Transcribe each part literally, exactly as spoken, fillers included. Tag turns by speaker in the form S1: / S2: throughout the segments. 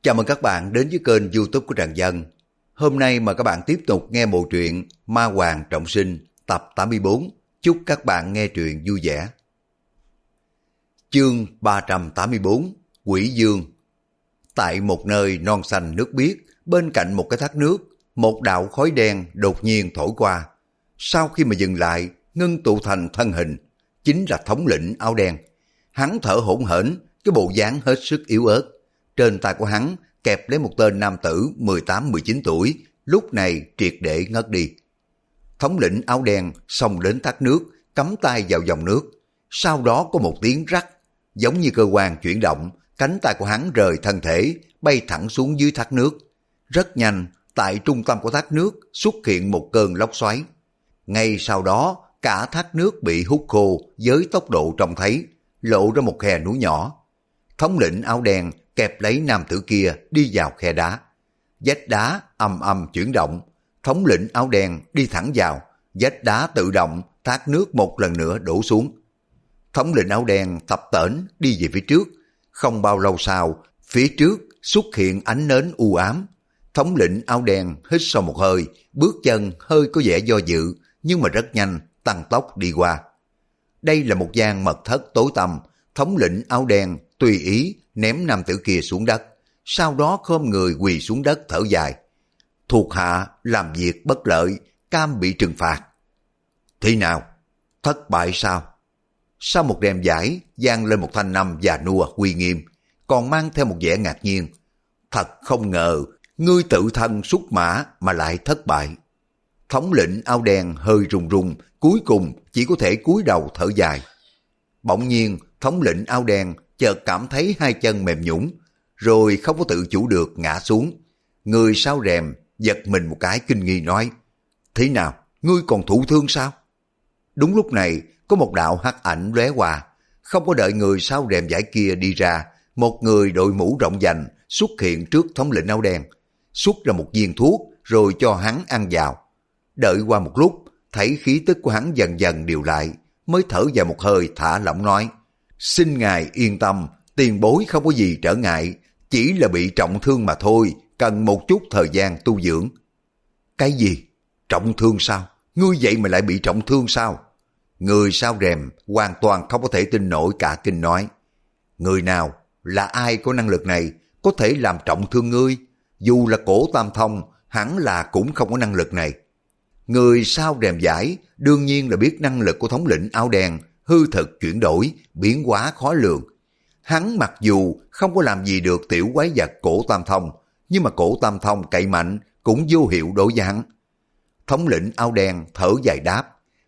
S1: Chào mừng các bạn đến với kênh YouTube của Trần Dân. Hôm nay mà các bạn tiếp tục nghe bộ truyện Ma Hoàng Trọng Sinh tập tám mươi bốn. Chúc các bạn nghe truyện vui vẻ. Chương ba trăm tám mươi bốn, Quỷ Dương. Tại một nơi non xanh nước biếc, bên cạnh một cái thác nước, một đạo khói đen đột nhiên thổi qua. Sau khi mà dừng lại, ngưng tụ thành thân hình, chính là thống lĩnh áo đen. Hắn thở hổn hển, cái bộ dáng hết sức yếu ớt. Trên tay của hắn kẹp lấy một tên nam tử mười tám mười chín tuổi, lúc này triệt để ngất đi. Thống lĩnh áo đen xông đến thác nước, cắm tay vào dòng nước. Sau đó có một tiếng rắc, giống như cơ quan chuyển động, cánh tay của hắn rời thân thể, bay thẳng xuống dưới thác nước. Rất nhanh, tại trung tâm của thác nước xuất hiện một cơn lốc xoáy. Ngay sau đó, cả thác nước bị hút khô với tốc độ trông thấy, lộ ra một khe núi nhỏ. Thống lĩnh áo đen kẹp lấy nam tử kia đi vào khe đá. Vách đá ầm ầm chuyển động, thống lĩnh áo đen đi thẳng vào, vách đá tự động, thác nước một lần nữa đổ xuống. Thống lĩnh áo đen tập tễnh đi về phía trước, không bao lâu sau, phía trước xuất hiện ánh nến u ám. Thống lĩnh áo đen hít sâu một hơi, bước chân hơi có vẻ do dự, nhưng mà rất nhanh, tăng tốc đi qua. Đây là một gian mật thất tối tăm, thống lĩnh áo đen tùy ý ném nam tử kia xuống đất, sau đó khom người quỳ xuống đất thở dài. Thuộc hạ làm việc bất lợi, cam bị trừng phạt. Thế nào? Thất bại sao? Sau một đêm giải, vang lên một thanh âm già nua uy nghiêm, còn mang theo một vẻ ngạc nhiên. Thật không ngờ, ngươi tự thân xuất mã mà lại thất bại. Thống lĩnh áo đen hơi run run, cuối cùng chỉ có thể cúi đầu thở dài. Bỗng nhiên, thống lĩnh áo đen chợt cảm thấy hai chân mềm nhũn, rồi không có tự chủ được ngã xuống. Người sau rèm giật mình một cái kinh nghi nói: Thế nào, ngươi còn thụ thương sao? Đúng lúc này, có một đạo hắc ảnh lóe qua, không có đợi người sau rèm vải kia đi ra, một người đội mũ rộng vành xuất hiện trước thống lĩnh áo đen, xuất ra một viên thuốc rồi cho hắn ăn vào. Đợi qua một lúc, thấy khí tức của hắn dần dần điều lại, mới thở vào một hơi thả lỏng nói: Xin ngài yên tâm, tiền bối không có gì trở ngại, chỉ là bị trọng thương mà thôi, cần một chút thời gian tu dưỡng. Cái gì? Trọng thương sao? Ngươi vậy mà lại bị trọng thương sao? Người sau rèm hoàn toàn không có thể tin nổi, cả kinh nói: Người nào, là ai có năng lực này, có thể làm trọng thương ngươi? Dù là Cổ Tam Thông, hẳn là cũng không có năng lực này. Người sau rèm giải đương nhiên là biết năng lực của thống lĩnh áo đen, hư thực chuyển đổi, biến hóa khó lường. Hắn mặc dù không có làm gì được tiểu quái vật Cổ Tam Thông, nhưng mà Cổ Tam Thông cậy mạnh cũng vô hiệu đối với hắn. Thống lĩnh áo đen thở dài đáp: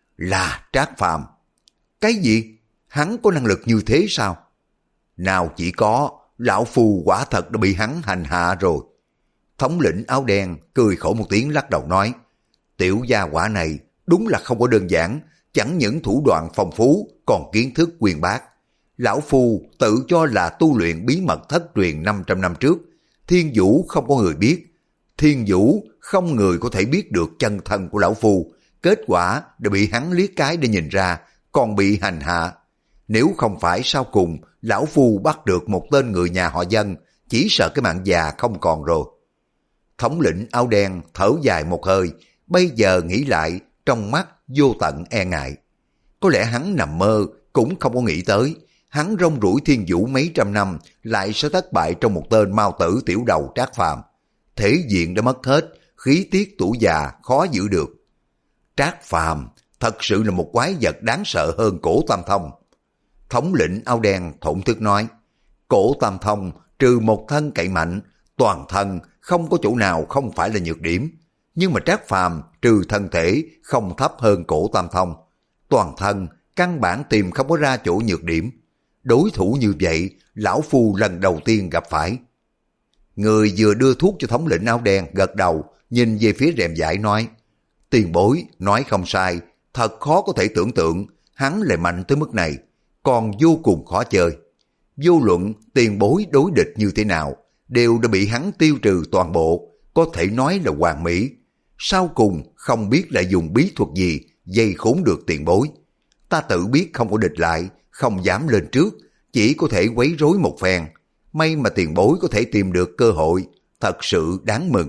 S1: Là Trác Phàm. Cái gì? Hắn có năng lực như thế sao? Nào chỉ có, lão phù quả thật đã bị hắn hành hạ rồi. Thống lĩnh áo đen cười khổ một tiếng lắc đầu nói: Tiểu gia quả này đúng là không có đơn giản, chẳng những thủ đoạn phong phú, còn kiến thức uyên bác. Lão phu tự cho là tu luyện bí mật thất truyền năm trăm năm trước, thiên vũ không có người biết. Thiên vũ không người có thể biết được chân thân của lão phu, kết quả đã bị hắn liếc cái để nhìn ra, còn bị hành hạ. Nếu không phải sau cùng lão phu bắt được một tên người nhà họ Dân, chỉ sợ cái mạng già không còn rồi. Thống lĩnh áo đen thở dài một hơi, bây giờ nghĩ lại, trong mắt vô tận e ngại. Có lẽ hắn nằm mơ cũng không có nghĩ tới, hắn rong ruổi thiên vũ mấy trăm năm lại sẽ thất bại trong một tên mao tử tiểu đầu Trác Phàm. Thể diện đã mất hết, khí tiết tuổi già khó giữ được. Trác Phàm thật sự là một quái vật đáng sợ hơn Cổ Tam Thông. Thống lĩnh áo đen thổn thức nói: Cổ Tam Thông trừ một thân cậy mạnh, toàn thân không có chỗ nào không phải là nhược điểm. Nhưng mà Trác Phàm trừ thân thể không thấp hơn Cổ Tam Thông, toàn thân căn bản tìm không có ra chỗ nhược điểm. Đối thủ như vậy, lão phu lần đầu tiên gặp phải. Người vừa đưa thuốc cho thống lĩnh áo đen gật đầu, nhìn về phía rèm vải nói: Tiền bối nói không sai, thật khó có thể tưởng tượng hắn lại mạnh tới mức này, còn vô cùng khó chơi. Vô luận tiền bối đối địch như thế nào, đều đã bị hắn tiêu trừ toàn bộ, có thể nói là hoàn mỹ. Sau cùng không biết lại dùng bí thuật gì dây khốn được tiền bối. Ta tự biết không có địch lại, không dám lên trước, chỉ có thể quấy rối một phen. may mà tiền bối có thể tìm được cơ hội, thật sự đáng mừng.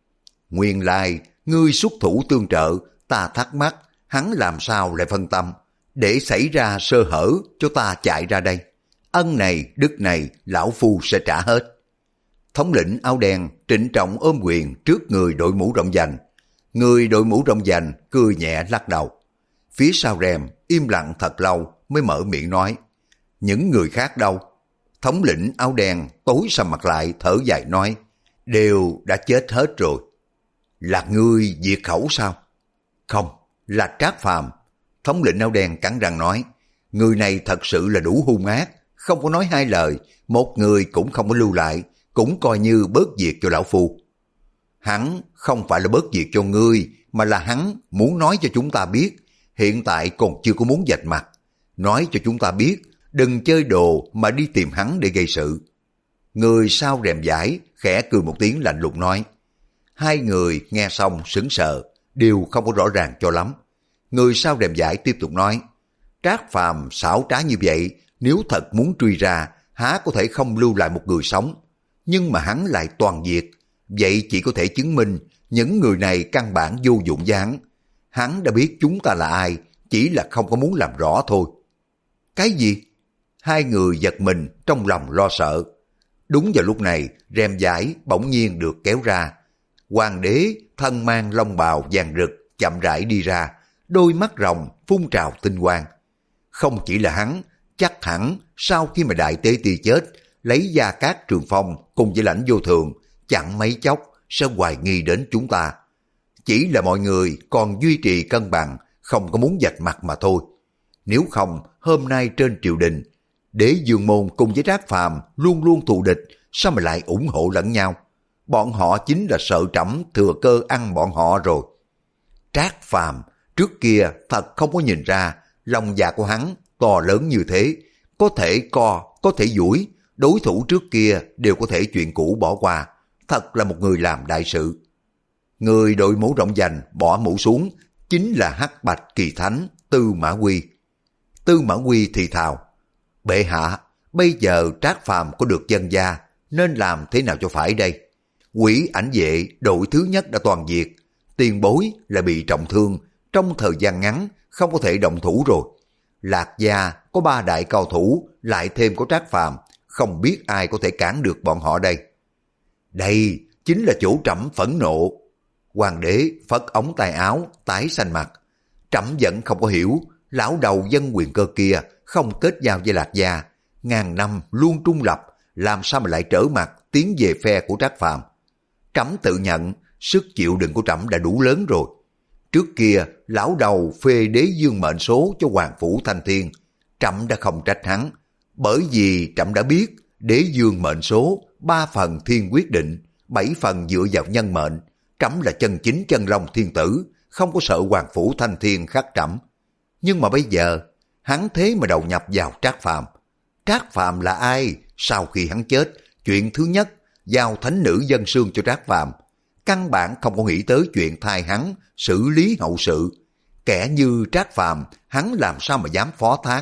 S1: Nguyên lai, ngươi xuất thủ tương trợ, ta thắc mắc, hắn làm sao lại phân tâm, để xảy ra sơ hở cho ta chạy ra đây. Ân này, đức này, lão phu sẽ trả hết. Thống lĩnh áo đen trịnh trọng ôm quyền trước người đội mũ rộng vành. Người đội mũ rộng vành cười nhẹ lắc đầu. Phía sau rèm im lặng thật lâu mới mở miệng nói. Những người khác đâu? Thống lĩnh áo đen tối sầm mặt lại thở dài nói. Đều đã chết hết rồi. Là ngươi diệt khẩu sao? Không, là Trác Phàm. Thống lĩnh áo đen cắn răng nói. Người này thật sự là đủ hung ác, không có nói hai lời, một người cũng không có lưu lại, cũng coi như bớt việc cho lão phu. Hắn không phải là bớt việc cho ngươi, mà là hắn muốn nói cho chúng ta biết, hiện tại còn chưa có muốn vạch mặt. Nói cho chúng ta biết, đừng chơi đồ mà đi tìm hắn để gây sự. Người sau rèm vải khẽ cười một tiếng lạnh lùng nói. Hai người nghe xong sững sờ, đều không có rõ ràng cho lắm. Người sau rèm vải tiếp tục nói. Trác Phàm xảo trá như vậy, nếu thật muốn truy ra, há có thể không lưu lại một người sống. Nhưng mà hắn lại toàn diệt, vậy chỉ có thể chứng minh những người này căn bản vô dụng với hắn. Hắn đã biết chúng ta là ai, chỉ là không có muốn làm rõ thôi. Cái gì? Hai người giật mình trong lòng lo sợ. Đúng vào lúc này, rèm vải bỗng nhiên được kéo ra. Hoàng đế thân mang long bào vàng rực chậm rãi đi ra, đôi mắt rồng phun trào tinh quang. Không chỉ là hắn, chắc hẳn sau khi mà đại tế ti chết, lấy Gia Cát Trường Phong cùng với Lãnh Vô Thường, chẳng mấy chốc sẽ hoài nghi đến chúng ta. Chỉ là mọi người còn duy trì cân bằng, không có muốn vạch mặt mà thôi. Nếu không, hôm nay trên triều đình, Đế Dương Môn cùng với Trác Phàm luôn luôn thù địch, sao mà lại ủng hộ lẫn nhau? Bọn họ chính là sợ Trẫm thừa cơ ăn bọn họ rồi. Trác Phàm trước kia thật không có nhìn ra, lòng dạ của hắn to lớn như thế, có thể co, có thể duỗi, đối thủ trước kia đều có thể chuyện cũ bỏ qua, thật là một người làm đại sự. Người đội mũ rộng vành bỏ mũ xuống, chính là Hắc Bạch Kỳ Thánh Tư Mã Quy. Tư Mã Quy thì thào, bệ hạ, bây giờ Trác Phàm có được dân gia, nên làm thế nào cho phải đây? Quỷ ảnh vệ đội thứ nhất đã toàn diệt, tiền bối là bị trọng thương, trong thời gian ngắn không có thể động thủ rồi. Lạc Gia có ba đại cao thủ, lại thêm có Trác Phàm, không biết ai có thể cản được bọn họ đây. Đây chính là chỗ Trẫm phẫn nộ. Hoàng đế phất ống tay áo, tái xanh mặt. Trẫm vẫn không có hiểu, lão đầu dân quyền cơ kia không kết giao với Lạc Gia, ngàn năm luôn trung lập, làm sao mà lại trở mặt tiến về phe của Trác Phàm. Trẫm tự nhận sức chịu đựng của trẫm đã đủ lớn rồi. Trước kia lão đầu phê Đế Dương mệnh số cho Hoàng Phủ Thanh Thiên, trẫm đã không trách hắn, bởi vì trẫm đã biết Đế Dương mệnh số ba phần thiên quyết định, bảy phần dựa vào nhân mệnh. Trẫm là chân chính chân long thiên tử, không có sợ Hoàng Phủ Thanh Thiên khắc trẫm. Nhưng mà bây giờ hắn thế mà đầu nhập vào Trác Phàm. Trác Phàm là ai? Sau khi hắn chết, chuyện thứ nhất giao thánh nữ dân sương cho Trác Phàm, căn bản không có nghĩ tới chuyện thay hắn xử lý hậu sự. Kẻ như Trác Phàm, hắn làm sao mà dám phó thác?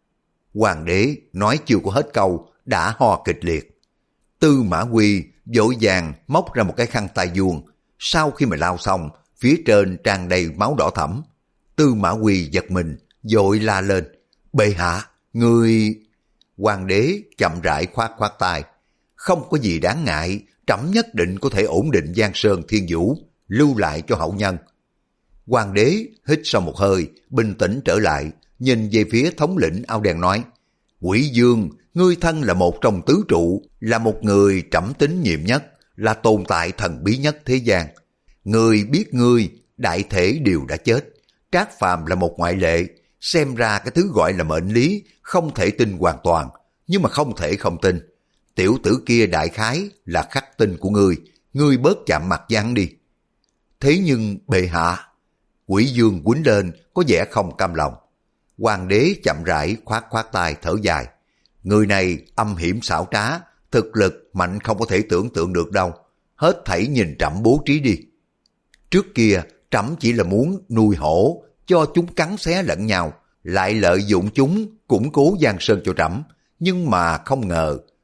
S1: Hoàng đế nói chưa có hết câu, đã ho kịch liệt. Tư Mã Quy vội vàng móc ra một cái khăn tay vuông, sau khi mà lao xong, phía trên tràn đầy máu đỏ thẫm. Tư Mã Quy giật mình, vội la lên, bệ hạ, người... Hoàng đế chậm rãi khoát khoát tay, không có gì đáng ngại, trẫm nhất định có thể ổn định Giang Sơn Thiên Vũ, lưu lại cho hậu nhân. Hoàng đế hít sau một hơi, bình tĩnh trở lại, nhìn về phía thống lĩnh áo đen nói, Quỷ Dương, ngươi thân là một trong tứ trụ, là một người trẫm tín nhiệm nhất, là tồn tại thần bí nhất thế gian. Ngươi biết ngươi, đại thể đều đã chết. Trác Phàm là một ngoại lệ, xem ra cái thứ gọi là mệnh lý không thể tin hoàn toàn, nhưng mà không thể không tin. Tiểu tử kia đại khái là khắc tinh của ngươi, ngươi bớt chạm mặt với hắn đi. Thế nhưng bệ hạ, Quỷ Dương quýnh lên có vẻ không cam lòng. Hoàng đế chậm rãi khoát khoát tay thở dài. Người này âm hiểm xảo trá, thực lực mạnh không có thể tưởng tượng được đâu. Hết thảy nhìn trẫm bố trí đi. Trước kia trẫm chỉ là muốn nuôi hổ, cho chúng cắn xé lẫn nhau, lại lợi dụng chúng củng cố Giang Sơn cho trẫm. Nhưng mà không ngờ,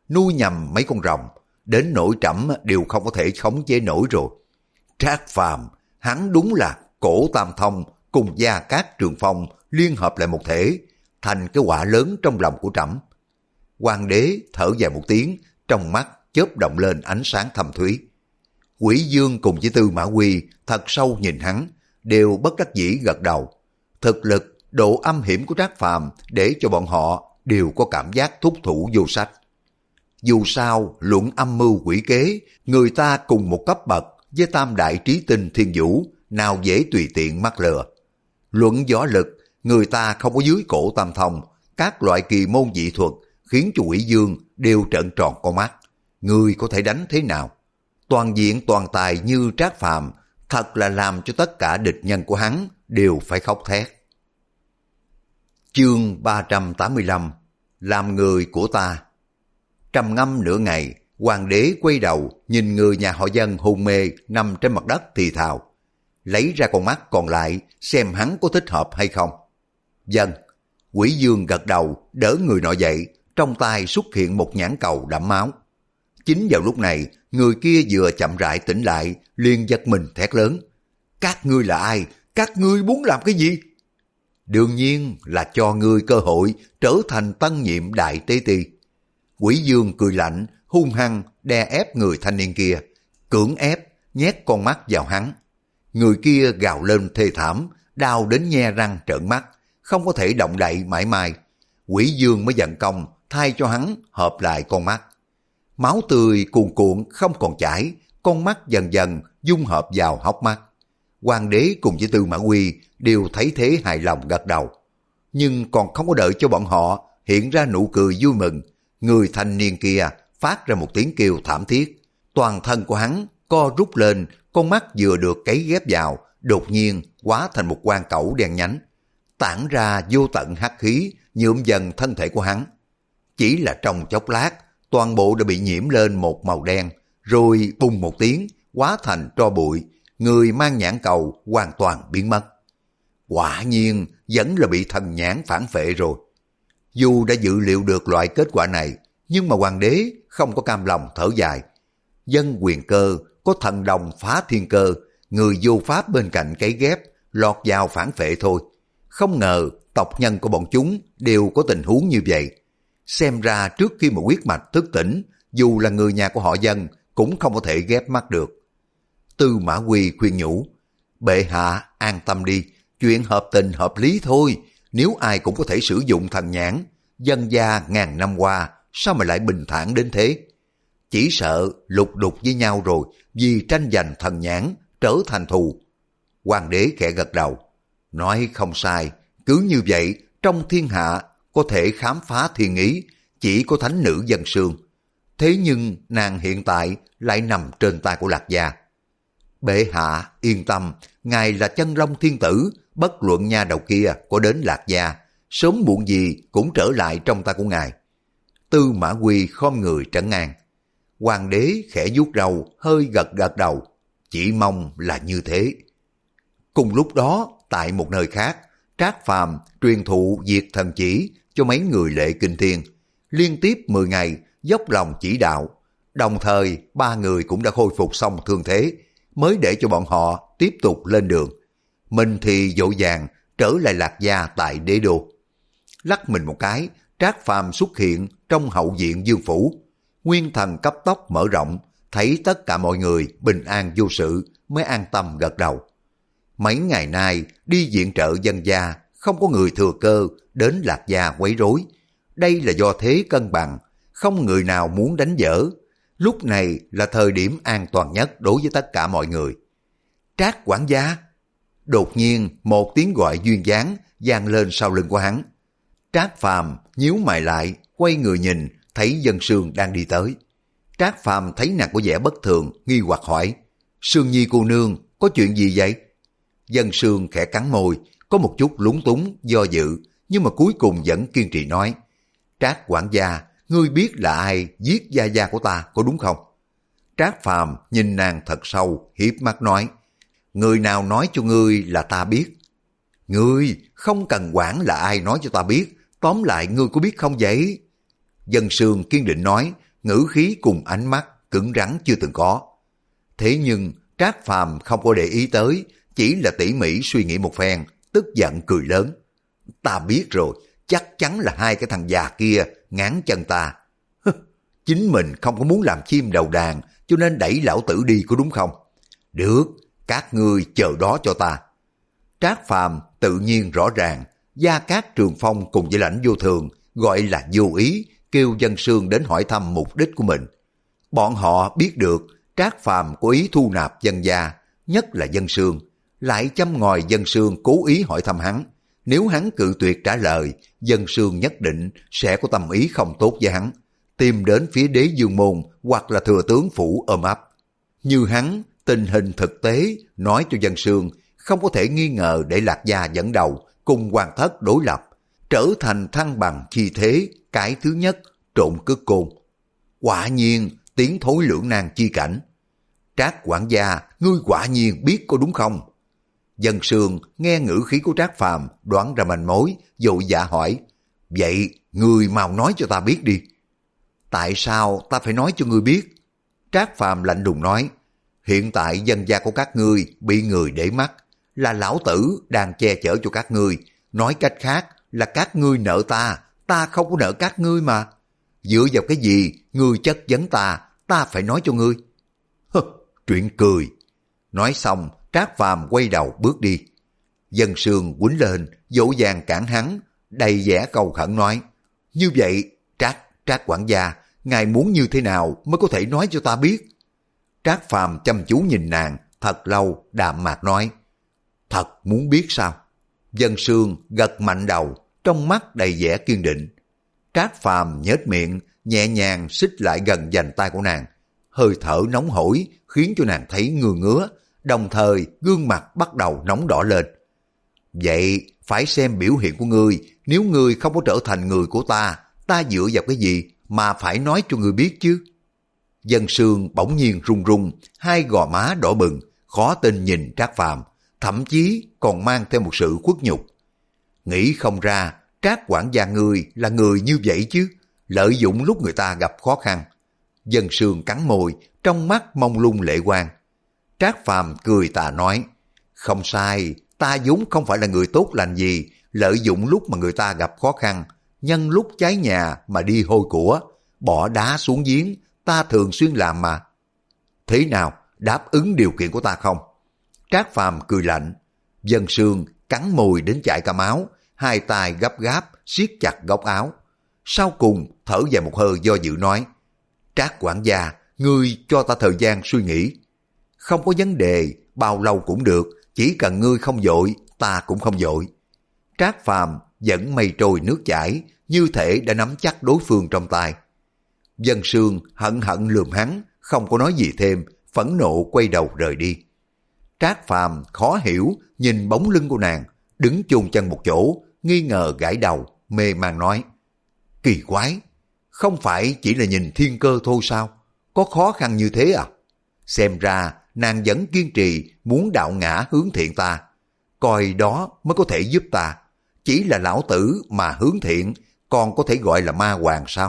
S1: nuôi nhầm mấy con rồng, đến nỗi trẫm đều không có thể khống chế nổi rồi. Trác Phàm, hắn đúng là Cổ Tam Thông cùng Gia Cát Trường Phong liên hợp lại một thể, thành cái quả lớn trong lòng của trẫm. Hoàng đế thở dài một tiếng, trong mắt chớp động lên ánh sáng thâm thúy. Quỷ Dương cùng với Tư Mã Quy thật sâu nhìn hắn, đều bất đắc dĩ gật đầu. Thực lực, độ âm hiểm của Trác Phàm để cho bọn họ đều có cảm giác thúc thủ vô sách. Dù sao, luận âm mưu quỷ kế, người ta cùng một cấp bậc với tam đại trí tinh thiên vũ, nào dễ tùy tiện mắc lừa. Luận võ lực, người ta không có dưới Cổ Tam Thông, các loại kỳ môn dị thuật khiến cho Quỷ Dương đều trợn tròn con mắt. Người có thể đánh thế nào? Toàn diện toàn tài như Trác Phàm thật là làm cho tất cả địch nhân của hắn đều phải khóc thét. Chương ba trăm tám mươi lăm. Làm người của ta. Trầm ngâm nửa ngày, hoàng đế quay đầu nhìn người nhà họ Dân hôn mê nằm trên mặt đất thì thào, lấy ra con mắt còn lại xem hắn có thích hợp hay không. Dân. Quỷ Dương gật đầu đỡ người nọ dậy, trong tay xuất hiện một nhãn cầu đẫm máu. Chính vào lúc này, người kia vừa chậm rãi tỉnh lại, liền giật mình thét lớn. Các ngươi là ai? Các ngươi muốn làm cái gì? Đương nhiên là cho ngươi cơ hội trở thành tân nhiệm đại tế ti. Quỷ Dương cười lạnh, hung hăng đè ép người thanh niên kia, cưỡng ép nhét con mắt vào hắn. Người kia gào lên thê thảm, đau đến nhe răng trợn mắt, không có thể động đậy mãi mãi. Quỷ Dương mới giận công thay cho hắn hợp lại con mắt. Máu tươi cuồn cuộn không còn chảy, con mắt dần dần dung hợp vào hốc mắt. Hoàng đế cùng với Tư Mã Quy đều thấy thế hài lòng gật đầu. Nhưng còn không có đợi cho bọn họ hiện ra nụ cười vui mừng, người thanh niên kia phát ra một tiếng kêu thảm thiết. Toàn thân của hắn co rút lên, con mắt vừa được cấy ghép vào, đột nhiên hóa thành một quang cẩu đen nhánh, tản ra vô tận hắc khí, nhuộm dần thân thể của hắn. Chỉ là trong chốc lát, toàn bộ đã bị nhiễm lên một màu đen, rồi bùng một tiếng, hóa thành tro bụi, người mang nhãn cầu hoàn toàn biến mất. Quả nhiên vẫn là bị thần nhãn phản phệ rồi. Dù đã dự liệu được loại kết quả này, nhưng mà hoàng đế không có cam lòng thở dài. Dân quyền cơ có thần đồng phá thiên cơ, người vô pháp bên cạnh cấy ghép, lọt vào phản phệ thôi. Không ngờ tộc nhân của bọn chúng đều có tình huống như vậy. Xem ra trước khi mà huyết mạch thức tỉnh, dù là người nhà của họ Dân cũng không có thể ghép mắt được. Tư Mã Quy khuyên nhủ, bệ hạ an tâm đi, chuyện hợp tình hợp lý thôi, nếu ai cũng có thể sử dụng thần nhãn, Dân gia ngàn năm qua sao mà lại bình thản đến thế? Chỉ sợ lục đục với nhau rồi, vì tranh giành thần nhãn trở thành thù. Hoàng đế khẽ gật đầu, nói không sai, cứ như vậy trong thiên hạ có thể khám phá thiên ý, chỉ có thánh nữ Dân Sương. Thế nhưng nàng hiện tại lại nằm trên tay của Lạc Gia. Bệ hạ yên tâm, ngài là chân long thiên tử, bất luận nha đầu kia có đến Lạc Gia, sớm muộn gì cũng trở lại trong tay của ngài. Tư Mã Quy khom người trấn an. Hoàng đế khẽ vuốt râu, hơi gật gật đầu, chỉ mong là như thế. Cùng lúc đó, tại một nơi khác, Trác Phàm truyền thụ diệt thần chỉ cho mấy người lệ kinh thiên, liên tiếp mười ngày dốc lòng chỉ đạo, đồng thời ba người cũng đã khôi phục xong thương thế, mới để cho bọn họ tiếp tục lên đường. Mình thì vội vàng trở lại Lạc Gia tại đế đô. Lắc mình một cái, Trác Phàm xuất hiện trong hậu viện vương phủ. Nguyên thần cấp tốc mở rộng, thấy tất cả mọi người bình an vô sự mới an tâm gật đầu. Mấy ngày nay đi viện trợ Dân gia, không có người thừa cơ đến Lạc Gia quấy rối. Đây là do thế cân bằng, không người nào muốn đánh dở. Lúc này là thời điểm an toàn nhất đối với tất cả mọi người. Trác quản gia! Đột nhiên một tiếng gọi duyên dáng vang lên sau lưng của hắn. Trác Phàm nhíu mày lại, quay người nhìn, thấy Dân Sương đang đi tới. Trác Phàm thấy nàng có vẻ bất thường, nghi hoặc hỏi, Sương Nhi cô nương, có chuyện gì vậy? Dân Sương khẽ cắn môi, có một chút lúng túng, do dự, nhưng mà cuối cùng vẫn kiên trì nói, Trác quản gia, ngươi biết là ai giết gia gia của ta, có đúng không? Trác Phàm nhìn nàng thật sâu, hiếp mắt nói, người nào nói cho ngươi là ta biết? Ngươi không cần quản là ai nói cho ta biết, tóm lại ngươi có biết không vậy? Dân Sương kiên định nói, ngữ khí cùng ánh mắt cứng rắn chưa từng có. Thế nhưng Trác Phàm không có để ý tới, chỉ là tỉ mỉ suy nghĩ một phen, tức giận cười lớn. Ta biết rồi, chắc chắn là hai cái thằng già kia ngán chân ta. Chính mình không có muốn làm chim đầu đàn, cho nên đẩy lão tử đi có đúng không? Được, các ngươi chờ đó cho ta. Trác Phàm tự nhiên rõ ràng, Gia Cát Trường Phong cùng với Lãnh Vô Thường gọi là vô ý, kêu Dân Sương đến hỏi thăm mục đích của mình. Bọn họ biết được Trác Phàm có ý thu nạp Dân gia, nhất là Dân Sương, lại châm ngòi Dân Sương cố ý hỏi thăm hắn. Nếu hắn cự tuyệt trả lời, Dân Sương nhất định sẽ có tâm ý không tốt với hắn, tìm đến phía Đế Dương Môn hoặc là Thừa Tướng Phủ ôm ấp. Như hắn, tình hình thực tế nói cho Dân Sương không có thể nghi ngờ để Lạc Gia dẫn đầu cùng Hoàng Thất đối lập, trở thành thăng bằng chi thế, cái thứ nhất trộn cước côn. Quả nhiên tiến thối lưỡng nan chi cảnh. Trác quản gia, ngươi quả nhiên biết có đúng không? Dân Sương nghe ngữ khí của Trác Phàm đoán ra manh mối, vội dạ hỏi, vậy ngươi mau nói cho ta biết đi. Tại sao ta phải nói cho ngươi biết? Trác Phàm lạnh lùng nói, hiện tại Dân gia của các ngươi bị người để mắt, là lão tử đang che chở cho các ngươi, nói cách khác là các ngươi nợ ta, ta không có nợ các ngươi mà. Dựa vào cái gì ngươi chất vấn ta, ta phải nói cho ngươi. Hơ, chuyện cười. Nói xong, Trác Phàm quay đầu bước đi. Dân Sương quýnh lên, dỗ dàng cản hắn, đầy vẻ cầu khẩn nói, như vậy, Trác, Trác quản gia, ngài muốn như thế nào mới có thể nói cho ta biết? Trác Phàm chăm chú nhìn nàng, thật lâu, đạm mạc nói, thật muốn biết sao? Dân Sương gật mạnh đầu, trong mắt đầy vẻ kiên định. Trác Phàm nhếch miệng, nhẹ nhàng xích lại gần vành tay của nàng. Hơi thở nóng hổi khiến cho nàng thấy ngứa ngứa, đồng thời gương mặt bắt đầu nóng đỏ lên. Vậy phải xem biểu hiện của ngươi, nếu ngươi không có trở thành người của ta, ta dựa vào cái gì mà phải nói cho ngươi biết chứ? Dân Sương bỗng nhiên run run, hai gò má đỏ bừng, khó tin nhìn Trác Phàm, thậm chí còn mang theo một sự khuất nhục. Nghĩ không ra Trác quản gia ngươi là người như vậy chứ, lợi dụng lúc người ta gặp khó khăn. Dân Sương cắn môi, trong mắt mông lung lệ quang. Trác Phàm cười tà nói, không sai, ta vốn không phải là người tốt lành gì, lợi dụng lúc mà người ta gặp khó khăn, nhân lúc cháy nhà mà đi hôi của, bỏ đá xuống giếng, ta thường xuyên làm mà. Thế nào, đáp ứng điều kiện của ta không? Trác Phàm cười lạnh. Dân Sương cắn môi đến chảy cả máu, hai tay gấp gáp siết chặt góc áo. Sau cùng thở dài một hơi do dự nói, Trác quản gia, ngươi cho ta thời gian suy nghĩ. Không có vấn đề, bao lâu cũng được, chỉ cần ngươi không vội, ta cũng không vội. Trác Phàm dẫn mây trôi nước chảy, như thể đã nắm chắc đối phương trong tay. Dân Sương hận hận lườm hắn, không có nói gì thêm, phẫn nộ quay đầu rời đi. Trác Phàm khó hiểu nhìn bóng lưng của nàng, đứng chôn chân một chỗ, nghi ngờ gãi đầu, mê man nói, kỳ quái, không phải chỉ là nhìn thiên cơ thôi sao? Có khó khăn như thế à? Xem ra nàng vẫn kiên trì muốn đạo ngã hướng thiện ta, coi đó mới có thể giúp ta. Chỉ là lão tử mà hướng thiện, còn có thể gọi là ma hoàng sao?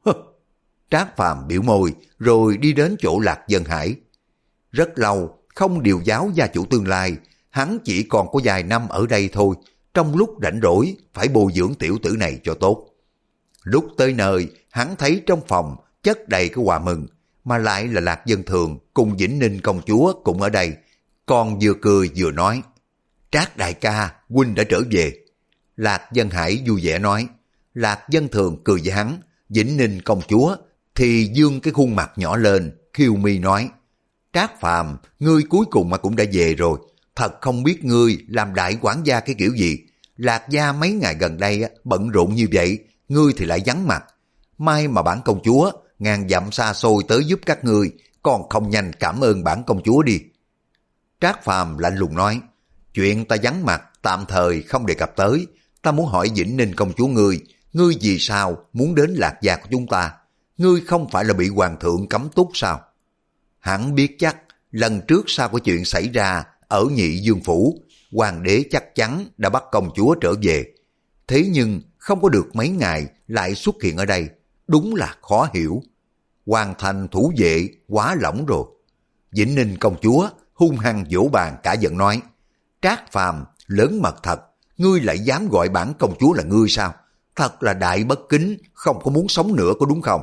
S1: Trác Phàm biểu môi rồi đi đến chỗ Lạc Dân Hải. Rất lâu không điều giáo gia chủ tương lai, hắn chỉ còn có vài năm ở đây thôi, trong lúc rảnh rỗi phải bồi dưỡng tiểu tử này cho tốt. Lúc tới nơi, hắn thấy trong phòng chất đầy cái quà mừng, mà lại là Lạc Dân Thường cùng Vĩnh Ninh công chúa cũng ở đây, còn vừa cười vừa nói, Trác đại ca, huynh đã trở về. Lạc Dân Hải vui vẻ nói. Lạc Dân Thường cười với hắn. Vĩnh Ninh công chúa thì dương cái khuôn mặt nhỏ lên, khiêu mi nói, Trác Phàm, ngươi cuối cùng mà cũng đã về rồi, thật không biết ngươi làm đại quản gia cái kiểu gì. Lạc gia mấy ngày gần đây bận rộn như vậy, ngươi thì lại vắng mặt. May mà bản công chúa ngàn dặm xa xôi tới giúp các ngươi, còn không nhanh cảm ơn bản công chúa đi. Trác Phàm lạnh lùng nói, chuyện ta vắng mặt tạm thời không đề cập tới, ta muốn hỏi Vĩnh Ninh công chúa ngươi, ngươi vì sao muốn đến Lạc gia của chúng ta? Ngươi không phải là bị hoàng thượng cấm túc sao? Hắn biết chắc lần trước sau cái chuyện xảy ra ở Nhị Dương Phủ, hoàng đế chắc chắn đã bắt công chúa trở về. Thế nhưng không có được mấy ngày lại xuất hiện ở đây, đúng là khó hiểu. hoàn thành thủ vệ quá lỏng rồi. Vĩnh Ninh công chúa hung hăng vỗ bàn cả giận nói, Trác Phàm lớn mật thật, ngươi lại dám gọi bản công chúa là ngươi sao? Thật là đại bất kính, không có muốn sống nữa có đúng không?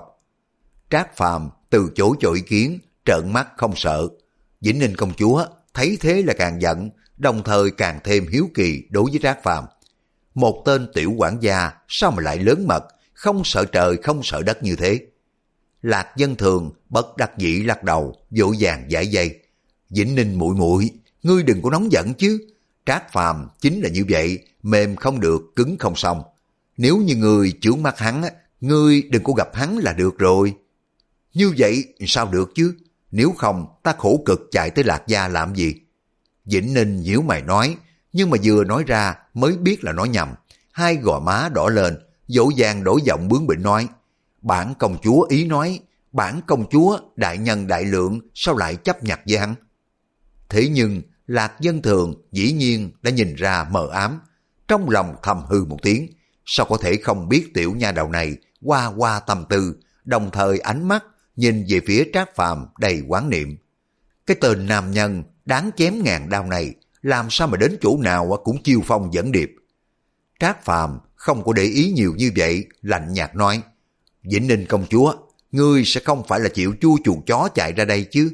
S1: Trác Phàm từ chối cho ý kiến, trợn mắt không sợ. Vĩnh Ninh công chúa thấy thế là càng giận, đồng thời càng thêm hiếu kỳ đối với Trác Phàm. Một tên tiểu quản gia sao mà lại lớn mật, không sợ trời không sợ đất như thế? Lạc Dân Thường bất đắc dĩ lắc đầu, vội vàng giải dây. Vĩnh Ninh muội muội, ngươi đừng có nóng giận chứ. Trác Phàm chính là như vậy, mềm không được, cứng không xong. Nếu như ngươi chướng mắt hắn, ngươi đừng có gặp hắn là được rồi. Như vậy sao được chứ? Nếu không ta khổ cực chạy tới Lạc Gia làm gì? Vĩnh Ninh nhíu mày nói, nhưng mà vừa nói ra mới biết là nói nhầm. Hai gò má đỏ lên, dỗ dàng đổi giọng bướng bỉnh nói, bản công chúa ý nói, bản công chúa đại nhân đại lượng sao lại chấp nhặt với hắn? Thế nhưng Lạc Dân Thường dĩ nhiên đã nhìn ra mờ ám, trong lòng thầm hư một tiếng, sao có thể không biết tiểu nha đầu này qua qua tâm tư, đồng thời ánh mắt nhìn về phía Trác Phàm đầy quán niệm. Cái tên nam nhân đáng chém ngàn đao này làm sao mà đến chỗ nào cũng chiêu phong dẫn điệp. Trác Phàm không có để ý nhiều như vậy, lạnh nhạt nói, Vĩnh Ninh công chúa, ngươi sẽ không phải là chịu chua chuột chó chạy ra đây chứ?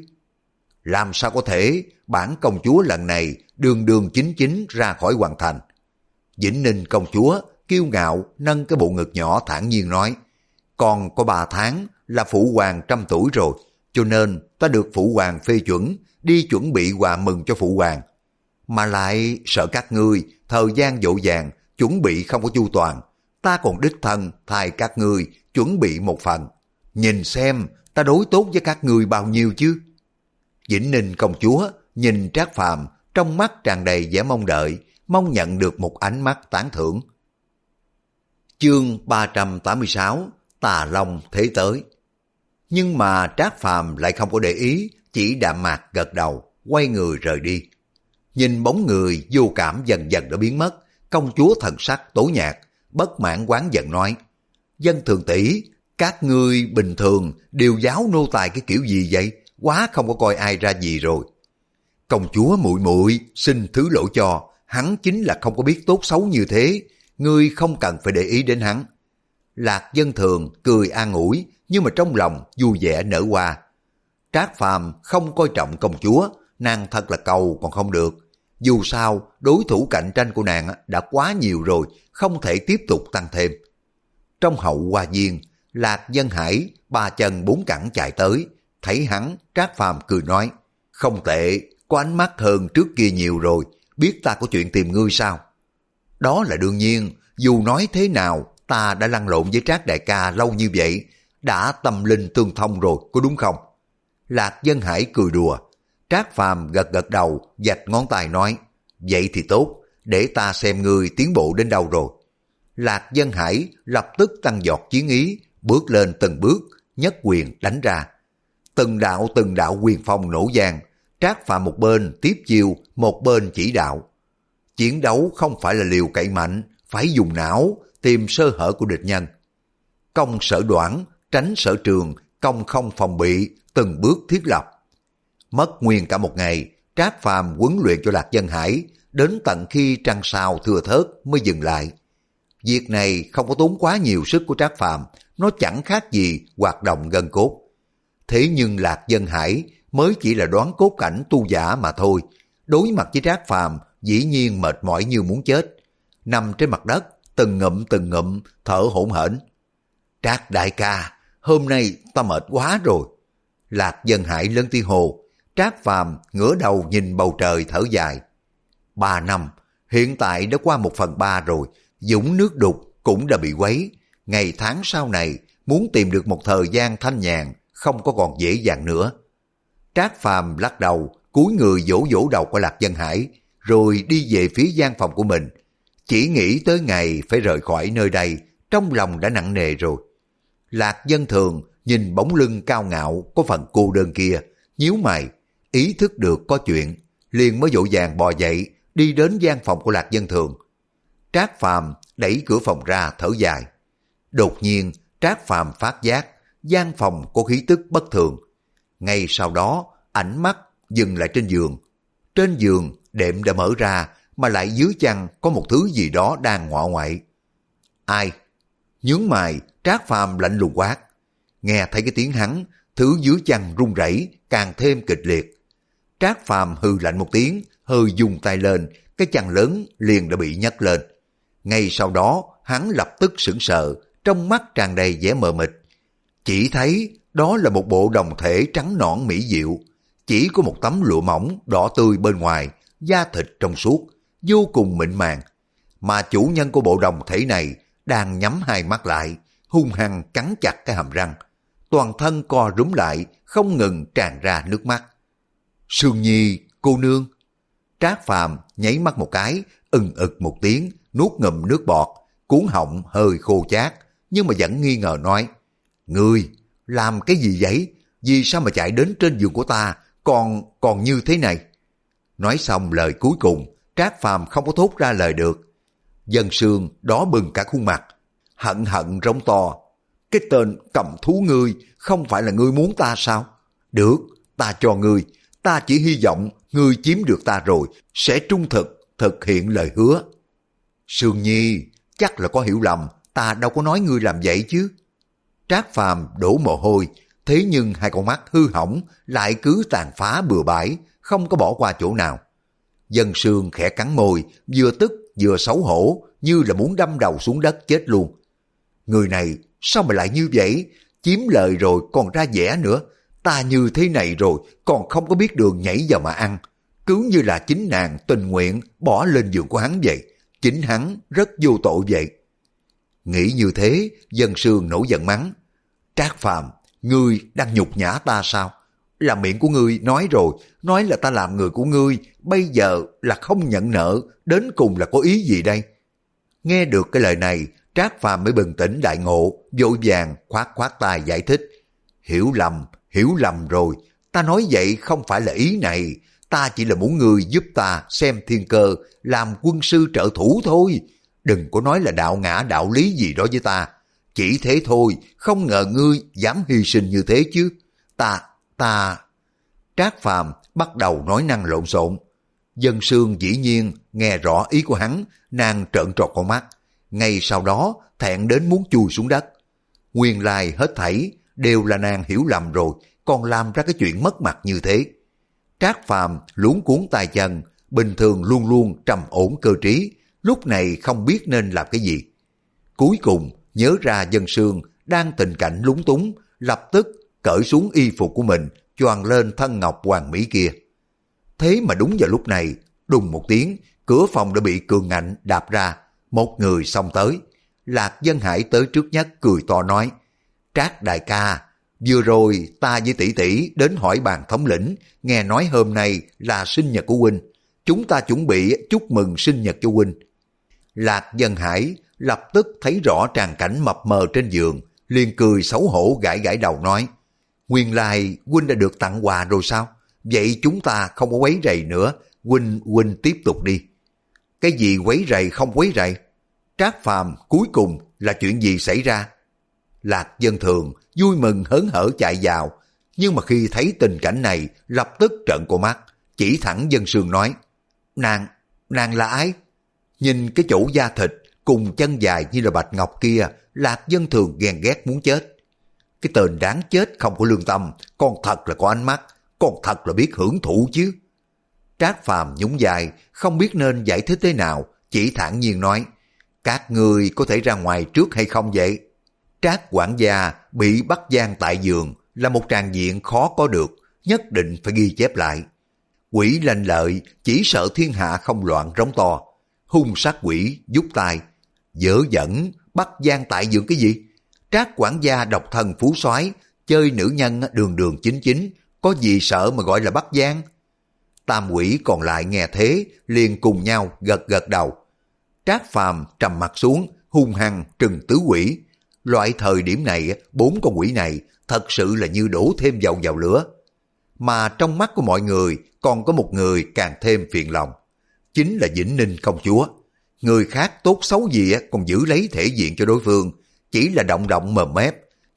S1: Làm sao có thể, bản công chúa lần này đường đường chính chính ra khỏi hoàng thành. Vĩnh Ninh công chúa kiêu ngạo nâng cái bộ ngực nhỏ thản nhiên nói, còn có ba tháng là phụ hoàng trăm tuổi rồi, cho nên ta được phụ hoàng phê chuẩn đi chuẩn bị quà mừng cho phụ hoàng. Mà lại sợ các ngươi thời gian dội vàng chuẩn bị không có chu toàn, ta còn đích thân thay các ngươi chuẩn bị một phần. Nhìn xem ta đối tốt với các ngươi bao nhiêu chứ? Vĩnh Ninh công chúa nhìn Trác Phàm trong mắt tràn đầy vẻ mong đợi, mong nhận được một ánh mắt tán thưởng. Chương ba trăm tám mươi sáu, Tà Long thế tới. Nhưng mà Trác Phàm lại không có để ý, chỉ đạm mạc gật đầu, quay người rời đi. Nhìn bóng người vô cảm dần dần đã biến mất, công chúa thần sắc tố nhạt, bất mãn oán giận nói, Dân Thường tỷ, các ngươi bình thường đều giáo nô tài cái kiểu gì vậy? Quá không có coi ai ra gì rồi. Công chúa muội muội xin thứ lỗi cho, hắn chính là không có biết tốt xấu như thế, ngươi không cần phải để ý đến hắn. Lạc Dân Thường cười an ủi, nhưng mà trong lòng vui vẻ nở hoa. Trác Phàm không coi trọng công chúa, nàng thật là cầu còn không được. Dù sao, đối thủ cạnh tranh của nàng đã quá nhiều rồi, không thể tiếp tục tăng thêm. Trong hậu hoa viên, Lạc Dân Hải ba chân bốn cẳng chạy tới, thấy hắn, Trác Phàm cười nói, không tệ, có ánh mắt hơn trước kia nhiều rồi, biết ta có chuyện tìm ngươi sao? Đó là đương nhiên, dù nói thế nào, ta đã lăn lộn với Trác đại ca lâu như vậy, đã tâm linh tương thông rồi, có đúng không? Lạc Dân Hải cười đùa. Trác Phàm gật gật đầu, vạch ngón tay nói, vậy thì tốt, để ta xem ngươi tiến bộ đến đâu rồi. Lạc Dân Hải lập tức tăng giọt chiến ý, bước lên từng bước, nhất quyền đánh ra. Từng đạo từng đạo quyền phong nổ vang, Trác Phàm một bên tiếp chiêu, một bên chỉ đạo. Chiến đấu không phải là liều cậy mạnh, phải dùng não, tìm sơ hở của địch nhân. Công sở đoản, tránh sở trường, công không phòng bị, từng bước thiết lập. Mất nguyên cả một ngày, Trác Phàm huấn luyện cho Lạc Dân Hải, đến tận khi trăng sao thưa thớt mới dừng lại. Việc này không có tốn quá nhiều sức của Trác Phàm, nó chẳng khác gì hoạt động gân cốt. Thế nhưng Lạc Dân Hải mới chỉ là đoán cốt cảnh tu giả mà thôi. Đối mặt với Trác Phàm dĩ nhiên mệt mỏi như muốn chết. Nằm trên mặt đất, từng ngụm từng ngụm, thở hổn hển. Trác đại ca, hôm nay ta mệt quá rồi. Lạc Dân Hải lớn tiếng hồ. Trác Phàm ngửa đầu nhìn bầu trời thở dài. Ba năm, hiện tại đã qua một phần ba rồi, dũng nước đục cũng đã bị quấy. Ngày tháng sau này, muốn tìm được một thời gian thanh nhàn, không có còn dễ dàng nữa. Trác Phàm lắc đầu, cúi người vỗ vỗ đầu của Lạc Dân Hải, rồi đi về phía gian phòng của mình. Chỉ nghĩ tới ngày phải rời khỏi nơi đây, trong lòng đã nặng nề rồi. Lạc Dân Thường nhìn bóng lưng cao ngạo có phần cô đơn kia, nhíu mày, ý thức được có chuyện, liền mới vội vàng bò dậy, đi đến gian phòng của Lạc Dân Thường. Trác Phàm đẩy cửa phòng ra thở dài. Đột nhiên, Trác Phàm phát giác, gian phòng có khí tức bất thường. Ngay sau đó, ánh mắt dừng lại trên giường. Trên giường, đệm đã mở ra, mà lại dưới chăn có một thứ gì đó đang ngọ ngoại. Ai? Nhướng mày, Trác Phàm lạnh lùng quát. Nghe thấy cái tiếng hắn, thứ dưới chăn rung rẩy càng thêm kịch liệt. Trác Phàm hừ lạnh một tiếng, hơi dùng tay lên, cái chăn lớn liền đã bị nhấc lên. Ngay sau đó, hắn lập tức sững sờ, trong mắt tràn đầy vẻ mờ mịt. Chỉ thấy đó là một bộ đồng thể trắng nõn mỹ diệu, chỉ có một tấm lụa mỏng đỏ tươi bên ngoài, da thịt trong suốt, vô cùng mịn màng. Mà chủ nhân của bộ đồng thể này đang nhắm hai mắt lại, hung hăng cắn chặt cái hàm răng. Toàn thân co rúm lại, không ngừng tràn ra nước mắt. Sương Nhi, cô nương. Trác Phàm nháy mắt một cái, ừng ực một tiếng, nuốt ngụm nước bọt, cuốn họng hơi khô chát, nhưng mà vẫn nghi ngờ nói, ngươi làm cái gì vậy? Vì sao mà chạy đến trên giường của ta, còn còn như thế này? Nói xong lời cuối cùng, Trác Phàm không có thốt ra lời được. Dân Sương đó bừng cả khuôn mặt, hận hận rống to, cái tên cầm thú ngươi, không phải là ngươi muốn ta sao? Được, ta cho ngươi, ta chỉ hy vọng ngươi chiếm được ta rồi, sẽ trung thực, thực hiện lời hứa. Sương Nhi, chắc là có hiểu lầm, ta đâu có nói ngươi làm vậy chứ. Trác Phàm đổ mồ hôi, thế nhưng hai con mắt hư hỏng lại cứ tàn phá bừa bãi, không có bỏ qua chỗ nào. Dân Sương khẽ cắn môi, vừa tức vừa xấu hổ, như là muốn đâm đầu xuống đất chết luôn. Người này sao mà lại như vậy? Chiếm lời rồi còn ra vẻ nữa. Ta như thế này rồi còn không có biết đường nhảy vào mà ăn. Cứ như là chính nàng tình nguyện bỏ lên giường của hắn vậy. Chính hắn rất vô tội vậy. Nghĩ như thế, Dân Sương nổi giận mắng. Trác Phàm, ngươi đang nhục nhã ta sao? Là miệng của ngươi nói rồi, nói là ta làm người của ngươi, bây giờ là không nhận nợ, đến cùng là có ý gì đây? Nghe được cái lời này, Trác Phàm mới bừng tỉnh đại ngộ, vội vàng khoát khoát tay giải thích. Hiểu lầm, hiểu lầm rồi, ta nói vậy không phải là ý này, ta chỉ là muốn ngươi giúp ta xem thiên cơ, làm quân sư trợ thủ thôi. Đừng có nói là đạo ngã đạo lý gì đó với ta. Chỉ thế thôi, không ngờ ngươi dám hy sinh như thế chứ. Ta, ta... Trác Phàm bắt đầu nói năng lộn xộn. Dân Sương dĩ nhiên nghe rõ ý của hắn, nàng trợn tròn con mắt. Ngay sau đó thẹn đến muốn chui xuống đất. Nguyên lai hết thảy đều là nàng hiểu lầm rồi, còn làm ra cái chuyện mất mặt như thế. Trác Phàm luống cuốn tay chân, bình thường luôn luôn trầm ổn cơ trí, lúc này không biết nên làm cái gì. Cuối cùng nhớ ra Dân Sương đang tình cảnh lúng túng, lập tức cởi xuống y phục của mình, choàng lên thân ngọc hoàng mỹ kia. Thế mà đúng vào lúc này, đùng một tiếng, cửa phòng đã bị cường ngạnh đạp ra, một người xông tới. Lạc Dân Hải tới trước nhất cười to nói, Trác đại ca, vừa rồi ta với tỷ tỷ đến hỏi bàn thống lĩnh, nghe nói hôm nay là sinh nhật của huynh, chúng ta chuẩn bị chúc mừng sinh nhật cho huynh. Lạc Dân Hải lập tức thấy rõ tràng cảnh mập mờ trên giường, liền cười xấu hổ gãi gãi đầu nói, nguyên lai huynh đã được tặng quà rồi sao? Vậy chúng ta không có quấy rầy nữa, huynh huynh tiếp tục đi. Cái gì quấy rầy không quấy rầy? Trác Phàm cuối cùng là chuyện gì xảy ra? Lạc Dân Thường vui mừng hớn hở chạy vào, nhưng mà khi thấy tình cảnh này lập tức trợn cô mắt, chỉ thẳng Dân Sương nói, nàng, nàng là ai? Nhìn cái chỗ da thịt cùng chân dài như là bạch ngọc kia, Lạc Dân Thường ghen ghét muốn chết. Cái tên đáng chết không có lương tâm, con thật là có ánh mắt, con thật là biết hưởng thụ chứ. Trác Phàm nhún vai, không biết nên giải thích thế nào, chỉ thản nhiên nói, các người có thể ra ngoài trước hay không vậy? Trác quản gia bị bắt giam tại giường là một tràng diện khó có được, nhất định phải ghi chép lại. Quỷ lanh lợi chỉ sợ thiên hạ không loạn rống to. Hung sát quỷ rút tay, dở dẫn bắt giam tại giường cái gì? Trác quản gia độc thân phú soái chơi nữ nhân đường đường chính chính, có gì sợ mà gọi là bắt giam? Tam quỷ còn lại nghe thế liền cùng nhau gật gật đầu. Trác Phàm trầm mặt xuống, hung hăng trừng tứ quỷ. Loại thời điểm này, bốn con quỷ này thật sự là như đổ thêm dầu vào lửa. Mà trong mắt của mọi người còn có một người càng thêm phiền lòng, chính là Vĩnh Ninh công chúa. Người khác tốt xấu gì còn giữ lấy thể diện cho đối phương, chỉ là động động mồm mép,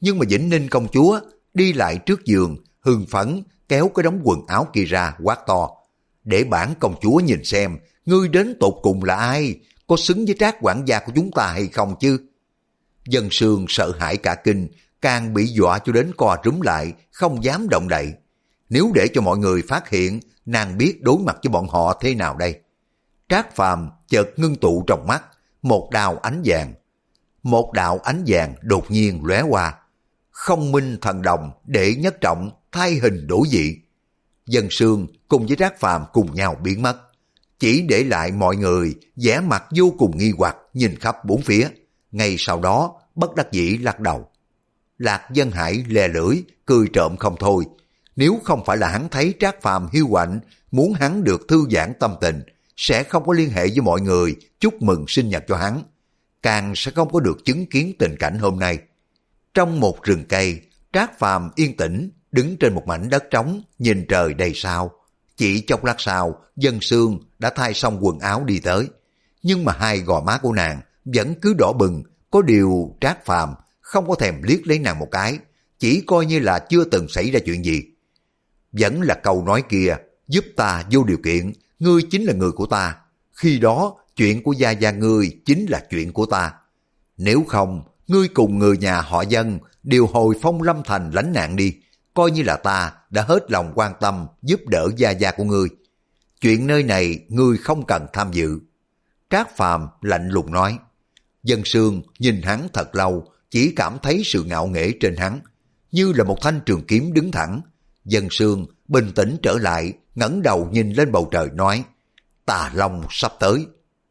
S1: nhưng mà Vĩnh Ninh công chúa đi lại trước giường, hưng phấn kéo cái đống quần áo kia ra quát to. Để bản công chúa nhìn xem, ngươi đến tột cùng là ai, có xứng với Trác quản gia của chúng ta hay không chứ? Dân Sương sợ hãi cả kinh, càng bị dọa cho đến co rúm lại, không dám động đậy. Nếu để cho mọi người phát hiện, nàng biết đối mặt với bọn họ thế nào đây? Trác Phàm chợt ngưng tụ trong mắt, một đạo ánh vàng. Một đạo ánh vàng đột nhiên lóe qua. Không minh thần đồng, đệ nhất trọng, thay hình đổi dị. Dân Sương cùng với Trác Phàm cùng nhau biến mất. Chỉ để lại mọi người vẻ mặt vô cùng nghi hoặc nhìn khắp bốn phía. Ngay sau đó, bất đắc dĩ lắc đầu. Lạc Dân Hải lè lưỡi, cười trộm không thôi. Nếu không phải là hắn thấy Trác Phàm hiu quạnh, muốn hắn được thư giãn tâm tình, sẽ không có liên hệ với mọi người chúc mừng sinh nhật cho hắn. Càng sẽ không có được chứng kiến tình cảnh hôm nay. Trong một rừng cây, Trác Phàm yên tĩnh, đứng trên một mảnh đất trống, nhìn trời đầy sao. Chỉ chốc lát sau, Dân Sương đã thay xong quần áo đi tới. Nhưng mà hai gò má của nàng vẫn cứ đỏ bừng, có điều Trác Phàm không có thèm liếc lấy nàng một cái, chỉ coi như là chưa từng xảy ra chuyện gì. Vẫn là câu nói kia, giúp ta vô điều kiện, ngươi chính là người của ta. Khi đó, chuyện của gia gia ngươi chính là chuyện của ta. Nếu không, ngươi cùng người nhà họ Dân đều hồi Phong Lâm Thành lánh nạn đi, coi như là ta đã hết lòng quan tâm giúp đỡ gia gia của ngươi. Chuyện nơi này ngươi không cần tham dự. Trác Phàm lạnh lùng nói. Dân Sương nhìn hắn thật lâu, chỉ cảm thấy sự ngạo nghễ trên hắn, như là một thanh trường kiếm đứng thẳng. Dân Sương bình tĩnh trở lại, ngẩng đầu nhìn lên bầu trời nói, Tà Long sắp tới.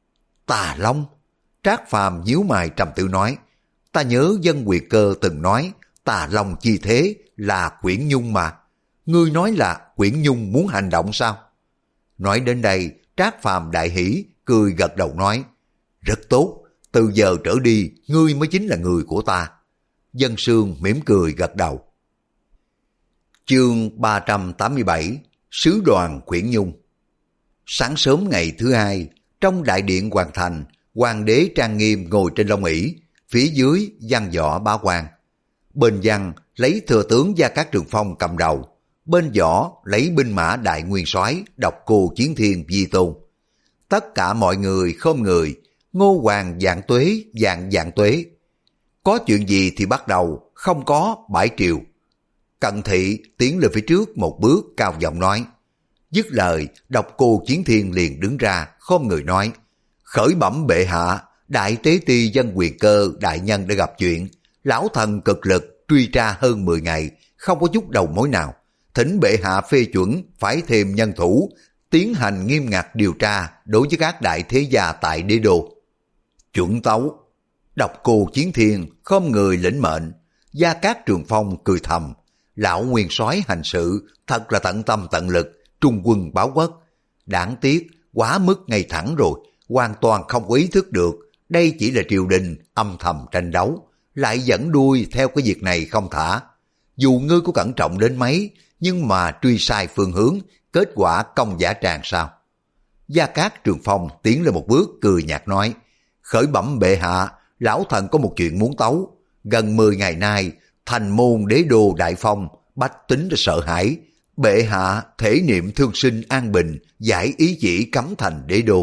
S1: Tà Long? Trác Phàm nhíu mày trầm tư nói, ta nhớ Dân Quyền Cơ từng nói, Tà Long chi thế là Quyển Nhung mà. Ngươi nói là Quyển Nhung muốn hành động sao? Nói đến đây, Trác Phàm đại hỉ, cười gật đầu nói, rất tốt, từ giờ trở đi, ngươi mới chính là người của ta. Dân Sương mỉm cười gật đầu. Chương ba trăm tám mươi bảy, Sứ đoàn Quyển Nhung. Sáng sớm ngày thứ hai, trong đại điện hoàng thành, hoàng đế trang nghiêm ngồi trên long ỷ, phía dưới văn võ bá quan. Bên văn lấy thừa tướng Gia Cát Trường Phong cầm đầu, bên võ lấy binh mã đại nguyên soái Độc Cô Chiến Thiên vi tôn. Tất cả mọi người khom người, Ngô Hoàng vạn tuế, vạn vạn tuế. Có chuyện gì thì bắt đầu, không có bãi triều. Cận Thị tiến lên phía trước một bước cao giọng nói. Dứt lời, Độc Cô Chiến Thiên liền đứng ra, khom người nói, khởi bẩm bệ hạ, đại tế ti Dân Quyền Cơ đại nhân đã gặp chuyện, lão thần cực lực truy tra hơn mười ngày, không có chút đầu mối nào. Thỉnh bệ hạ phê chuẩn phải thêm nhân thủ, tiến hành nghiêm ngặt điều tra đối với các đại thế gia tại đế đô. Chuẩn tấu. Độc Cô Chiến Thiên khom người lĩnh mệnh. Gia Cát Trường Phong cười thầm, lão nguyên soái hành sự thật là tận tâm tận lực, trung quân báo quốc. Đáng tiếc quá mức ngay thẳng rồi, hoàn toàn không có ý thức được đây chỉ là triều đình âm thầm tranh đấu, lại dẫn đuôi theo cái việc này không thả. Dù ngươi có cẩn trọng đến mấy, nhưng mà truy sai phương hướng, kết quả công giả tràng sao? Gia Cát Trường Phong tiến lên một bước cười nhạt nói, khởi bẩm bệ hạ, lão thần có một chuyện muốn tấu. Gần mười ngày nay, thành môn đế đô Đại Phong, bách tính đã sợ hãi. Bệ hạ thể niệm thương sinh an bình, giải ý chỉ cấm thành đế đô.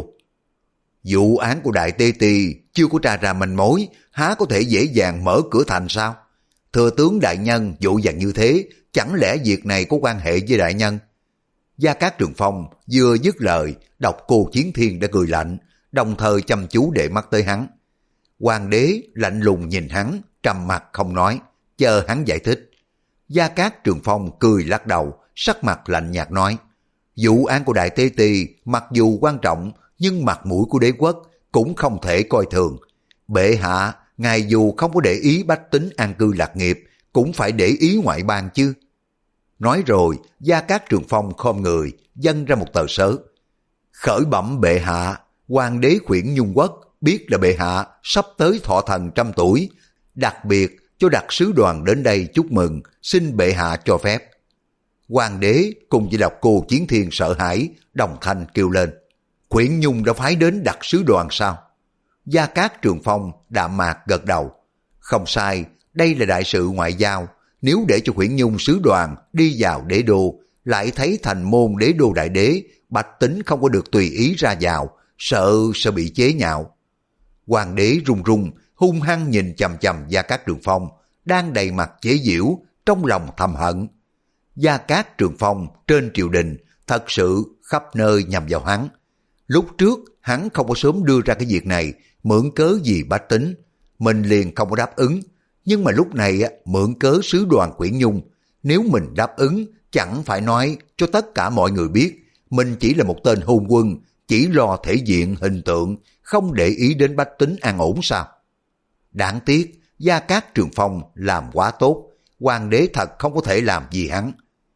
S1: Vụ án của đại tê tì chưa có tra ra manh mối, há có thể dễ dàng mở cửa thành sao? Thừa tướng đại nhân vụ dàng như thế, chẳng lẽ việc này có quan hệ với đại nhân? Gia Cát Trường Phong vừa dứt lời, Độc Cô Chiến Thiên đã cười lạnh, đồng thời chăm chú để mắt tới hắn. Hoàng đế lạnh lùng nhìn hắn, trầm mặt không nói, chờ hắn giải thích. Gia Cát Trường Phong cười lắc đầu, sắc mặt lạnh nhạt nói, vụ án của đại tế tì mặc dù quan trọng, nhưng mặt mũi của đế quốc cũng không thể coi thường. Bệ hạ, ngài dù không có để ý bách tính an cư lạc nghiệp, cũng phải để ý ngoại bang chứ. Nói rồi, Gia Cát Trường Phong khom người, dâng ra một tờ sớ. Khởi bẩm bệ hạ, hoàng đế Quyển Nhung Quốc biết là bệ hạ sắp tới thọ thần trăm tuổi, đặc biệt cho đặc sứ đoàn đến đây chúc mừng, xin bệ hạ cho phép. Hoàng đế cùng với Độc Cô Chiến Thiên sợ hãi, đồng thanh kêu lên, Quyển Nhung đã phái đến đặc sứ đoàn sao? Gia Cát Trường Phong đạm mạc gật đầu. Không sai, đây là đại sự ngoại giao, nếu để cho Quyển Nhung sứ đoàn đi vào đế đô, lại thấy thành môn đế đô đại đế, bách tính không có được tùy ý ra vào, sợ sẽ bị chế nhạo. Hoàng đế run run, hung hăng nhìn chằm chằm Gia Cát Trường Phong, đang đầy mặt chế giễu, trong lòng thầm hận. Gia Cát Trường Phong trên triều đình thật sự khắp nơi nhằm vào hắn. Lúc trước hắn không có sớm đưa ra cái việc này, mượn cớ gì bách tính, mình liền không có đáp ứng. Nhưng mà lúc này mượn cớ sứ đoàn Quyển Nhung, nếu mình đáp ứng chẳng phải nói cho tất cả mọi người biết mình chỉ là một tên hôn quân, chỉ lo thể diện hình tượng, không để ý đến bách tính an ổn sao? Đáng tiếc Gia Cát Trường Phong làm quá tốt, hoàng đế thật không có thể làm gì hắn.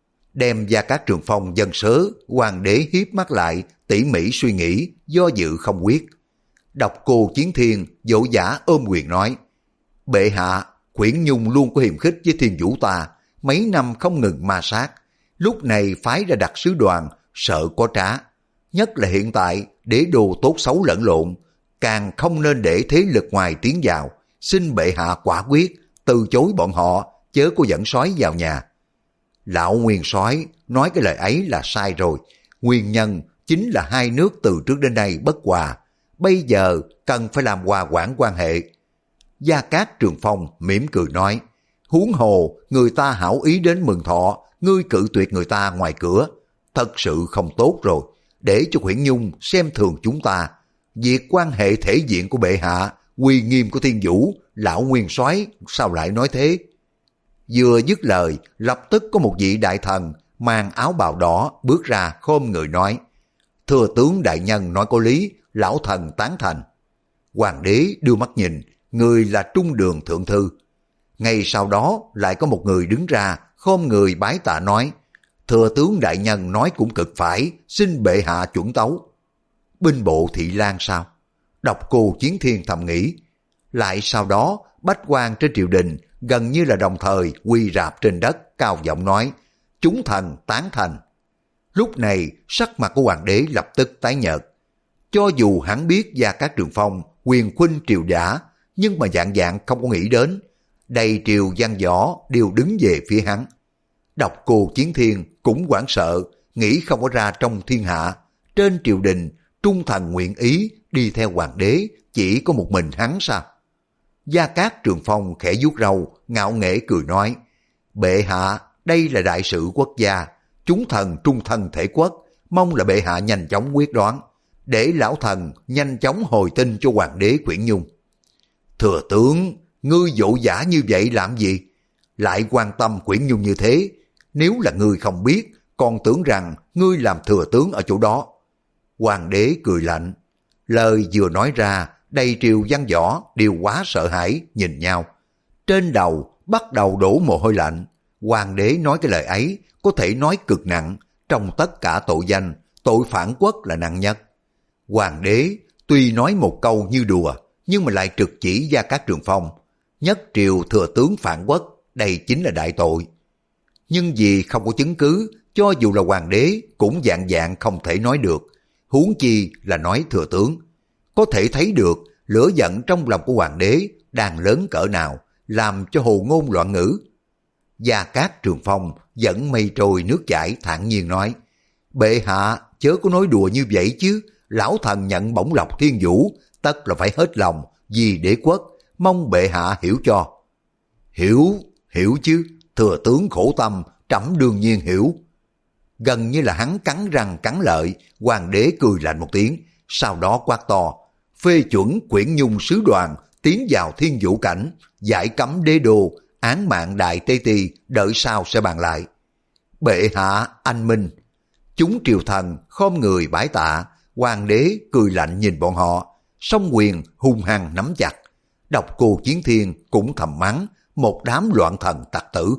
S1: Đem Gia Cát Trường Phong dâng sớ, hoàng đế hiếp mắt lại, tỉ mỉ suy nghĩ, do dự không quyết. Độc Cô Chiến Thiên dỗ dã ôm quyền nói: bệ hạ, Quyển Nhung luôn có hiềm khích với Thiên Vũ ta, mấy năm không ngừng ma sát, lúc này phái ra đặt sứ đoàn, sợ có trá. Nhất là hiện tại đế đô tốt xấu lẫn lộn, càng không nên để thế lực ngoài tiến vào, xin bệ hạ quả quyết từ chối bọn họ, chớ có dẫn sói vào nhà. Lão Nguyên Soái nói cái lời ấy là sai rồi, nguyên nhân chính là hai nước từ trước đến nay bất hòa, bây giờ cần phải làm hòa quản quan hệ. Gia Cát Trường Phong mỉm cười nói: huống hồ người ta hảo ý đến mừng thọ, ngươi cự tuyệt người ta ngoài cửa, thật sự không tốt rồi, để cho Quyển Nhung xem thường chúng ta. Việc quan hệ thể diện của bệ hạ, uy nghiêm của Thiên Vũ, lão Nguyên Soái sao lại nói thế? Vừa dứt lời, lập tức có một vị đại thần mang áo bào đỏ bước ra khom người nói: thưa tướng đại nhân nói có lý, lão thần tán thành. Hoàng đế đưa mắt nhìn, người là Trung Đường thượng thư. Ngay sau đó lại có một người đứng ra khom người bái tạ nói: thưa tướng đại nhân nói cũng cực phải, xin bệ hạ chuẩn tấu. Binh bộ Thị Lang sao? Độc Cô Chiến Thiên thầm nghĩ. Lại sau đó bách quan trên triều đình gần như là đồng thời quỳ rạp trên đất, cao giọng nói: chúng thần tán thành. Lúc này sắc mặt của hoàng đế lập tức tái nhợt. Cho dù hắn biết Gia Cát Trường Phong quyền khuynh triều giả, nhưng mà dạng dạng không có nghĩ đến đầy triều văn võ đều đứng về phía hắn. Độc Cô Chiến Thiên cũng hoảng sợ, nghĩ không có ra trong thiên hạ, trên triều đình trung thần nguyện ý đi theo hoàng đế chỉ có một mình hắn sao? Gia Cát Trường Phong khẽ vuốt râu, ngạo nghễ cười nói: bệ hạ, đây là đại sự quốc gia, chúng thần trung thân thể quốc, mong là bệ hạ nhanh chóng quyết đoán, để lão thần nhanh chóng hồi tin cho hoàng đế Quyển Nhung. Thừa tướng, ngươi vội vã như vậy làm gì? Lại quan tâm Quyển Nhung như thế, nếu là ngươi không biết, còn tưởng rằng ngươi làm thừa tướng ở chỗ đó. Hoàng đế cười lạnh, lời vừa nói ra, đầy triều văn võ đều quá sợ hãi nhìn nhau. Trên đầu bắt đầu đổ mồ hôi lạnh. Hoàng đế nói cái lời ấy có thể nói cực nặng, trong tất cả tội danh, tội phản quốc là nặng nhất. Hoàng đế tuy nói một câu như đùa, nhưng mà lại trực chỉ Gia Cát Trường Phong. Nhất triều thừa tướng phản quốc, đây chính là đại tội. Nhưng vì không có chứng cứ, cho dù là hoàng đế cũng dạng dạng không thể nói được, huống chi là nói thừa tướng. Có thể thấy được lửa giận trong lòng của hoàng đế đang lớn cỡ nào, làm cho hồ ngôn loạn ngữ. Gia Cát Trường Phong dẫn mây trôi nước chảy thản nhiên nói: bệ hạ chớ có nói đùa như vậy chứ, lão thần nhận bổng lộc Thiên Vũ, tất là phải hết lòng vì đế quốc, mong bệ hạ hiểu cho. Hiểu, hiểu chứ, thừa tướng khổ tâm, trẫm đương nhiên hiểu. Gần như là hắn cắn răng cắn lợi, hoàng đế cười lạnh một tiếng, sau đó quát to: phê chuẩn Quyển Nhung sứ đoàn tiến vào Thiên Vũ cảnh, giải cấm đế đô, án mạng đại tây tỳ, đợi sau sẽ bàn lại. Bệ hạ anh minh. Chúng triều thần khom người bái tạ, hoàng đế cười lạnh nhìn bọn họ, song quyền hung hăng nắm chặt. Độc Cô Chiến Thiên cũng thầm mắng, một đám loạn thần tặc tử.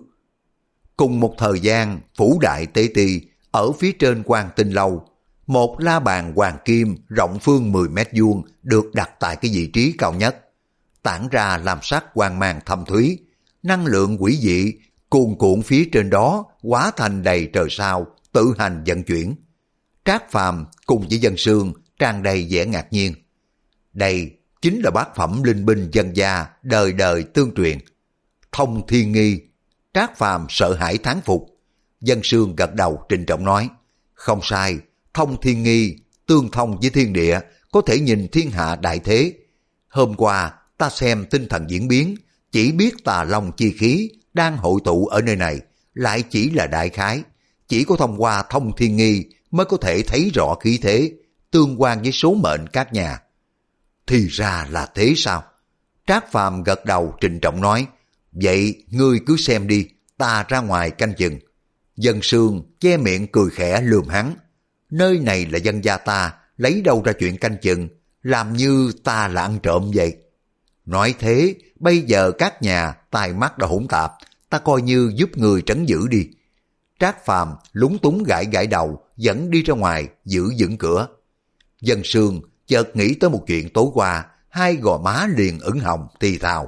S1: Cùng một thời gian, phủ đại tế ti ở phía trên Quan Tinh Lâu, một la bàn hoàng kim rộng phương mười mét vuông được đặt tại cái vị trí cao nhất, tản ra làm sắc quang mang thâm thúy, năng lượng quỷ dị cuồn cuộn phía trên đó hóa thành đầy trời sao tự hành vận chuyển. Trác Phàm cùng với Dân Sương tràn đầy vẻ ngạc nhiên. Đây chính là bát phẩm linh binh dân gia đời đời tương truyền. Thông Thiên Nghi. Trác Phàm sợ hãi thán phục. Dân Sương gật đầu trịnh trọng nói, không sai, Thông Thiên Nghi tương thông với thiên địa, có thể nhìn thiên hạ đại thế. Hôm qua ta xem tinh thần diễn biến, chỉ biết tà long chi khí đang hội tụ ở nơi này, lại chỉ là đại khái. Chỉ có thông qua Thông Thiên Nghi mới có thể thấy rõ khí thế, tương quan với số mệnh các nhà. Thì ra là thế sao? Trác Phàm gật đầu trịnh trọng nói, vậy ngươi cứ xem đi, ta ra ngoài canh chừng. Dân Sương che miệng cười khẽ lườm hắn, nơi này là dân gia ta, lấy đâu ra chuyện canh chừng, làm như ta là ăn trộm vậy. Nói thế, bây giờ các nhà tai mắt đã hỗn tạp, ta coi như giúp người trấn giữ đi. Trác Phàm lúng túng gãi gãi đầu, dẫn đi ra ngoài, giữ vững cửa. Dân Sương chợt nghĩ tới một chuyện tối qua, hai gò má liền ửng hồng thì thào.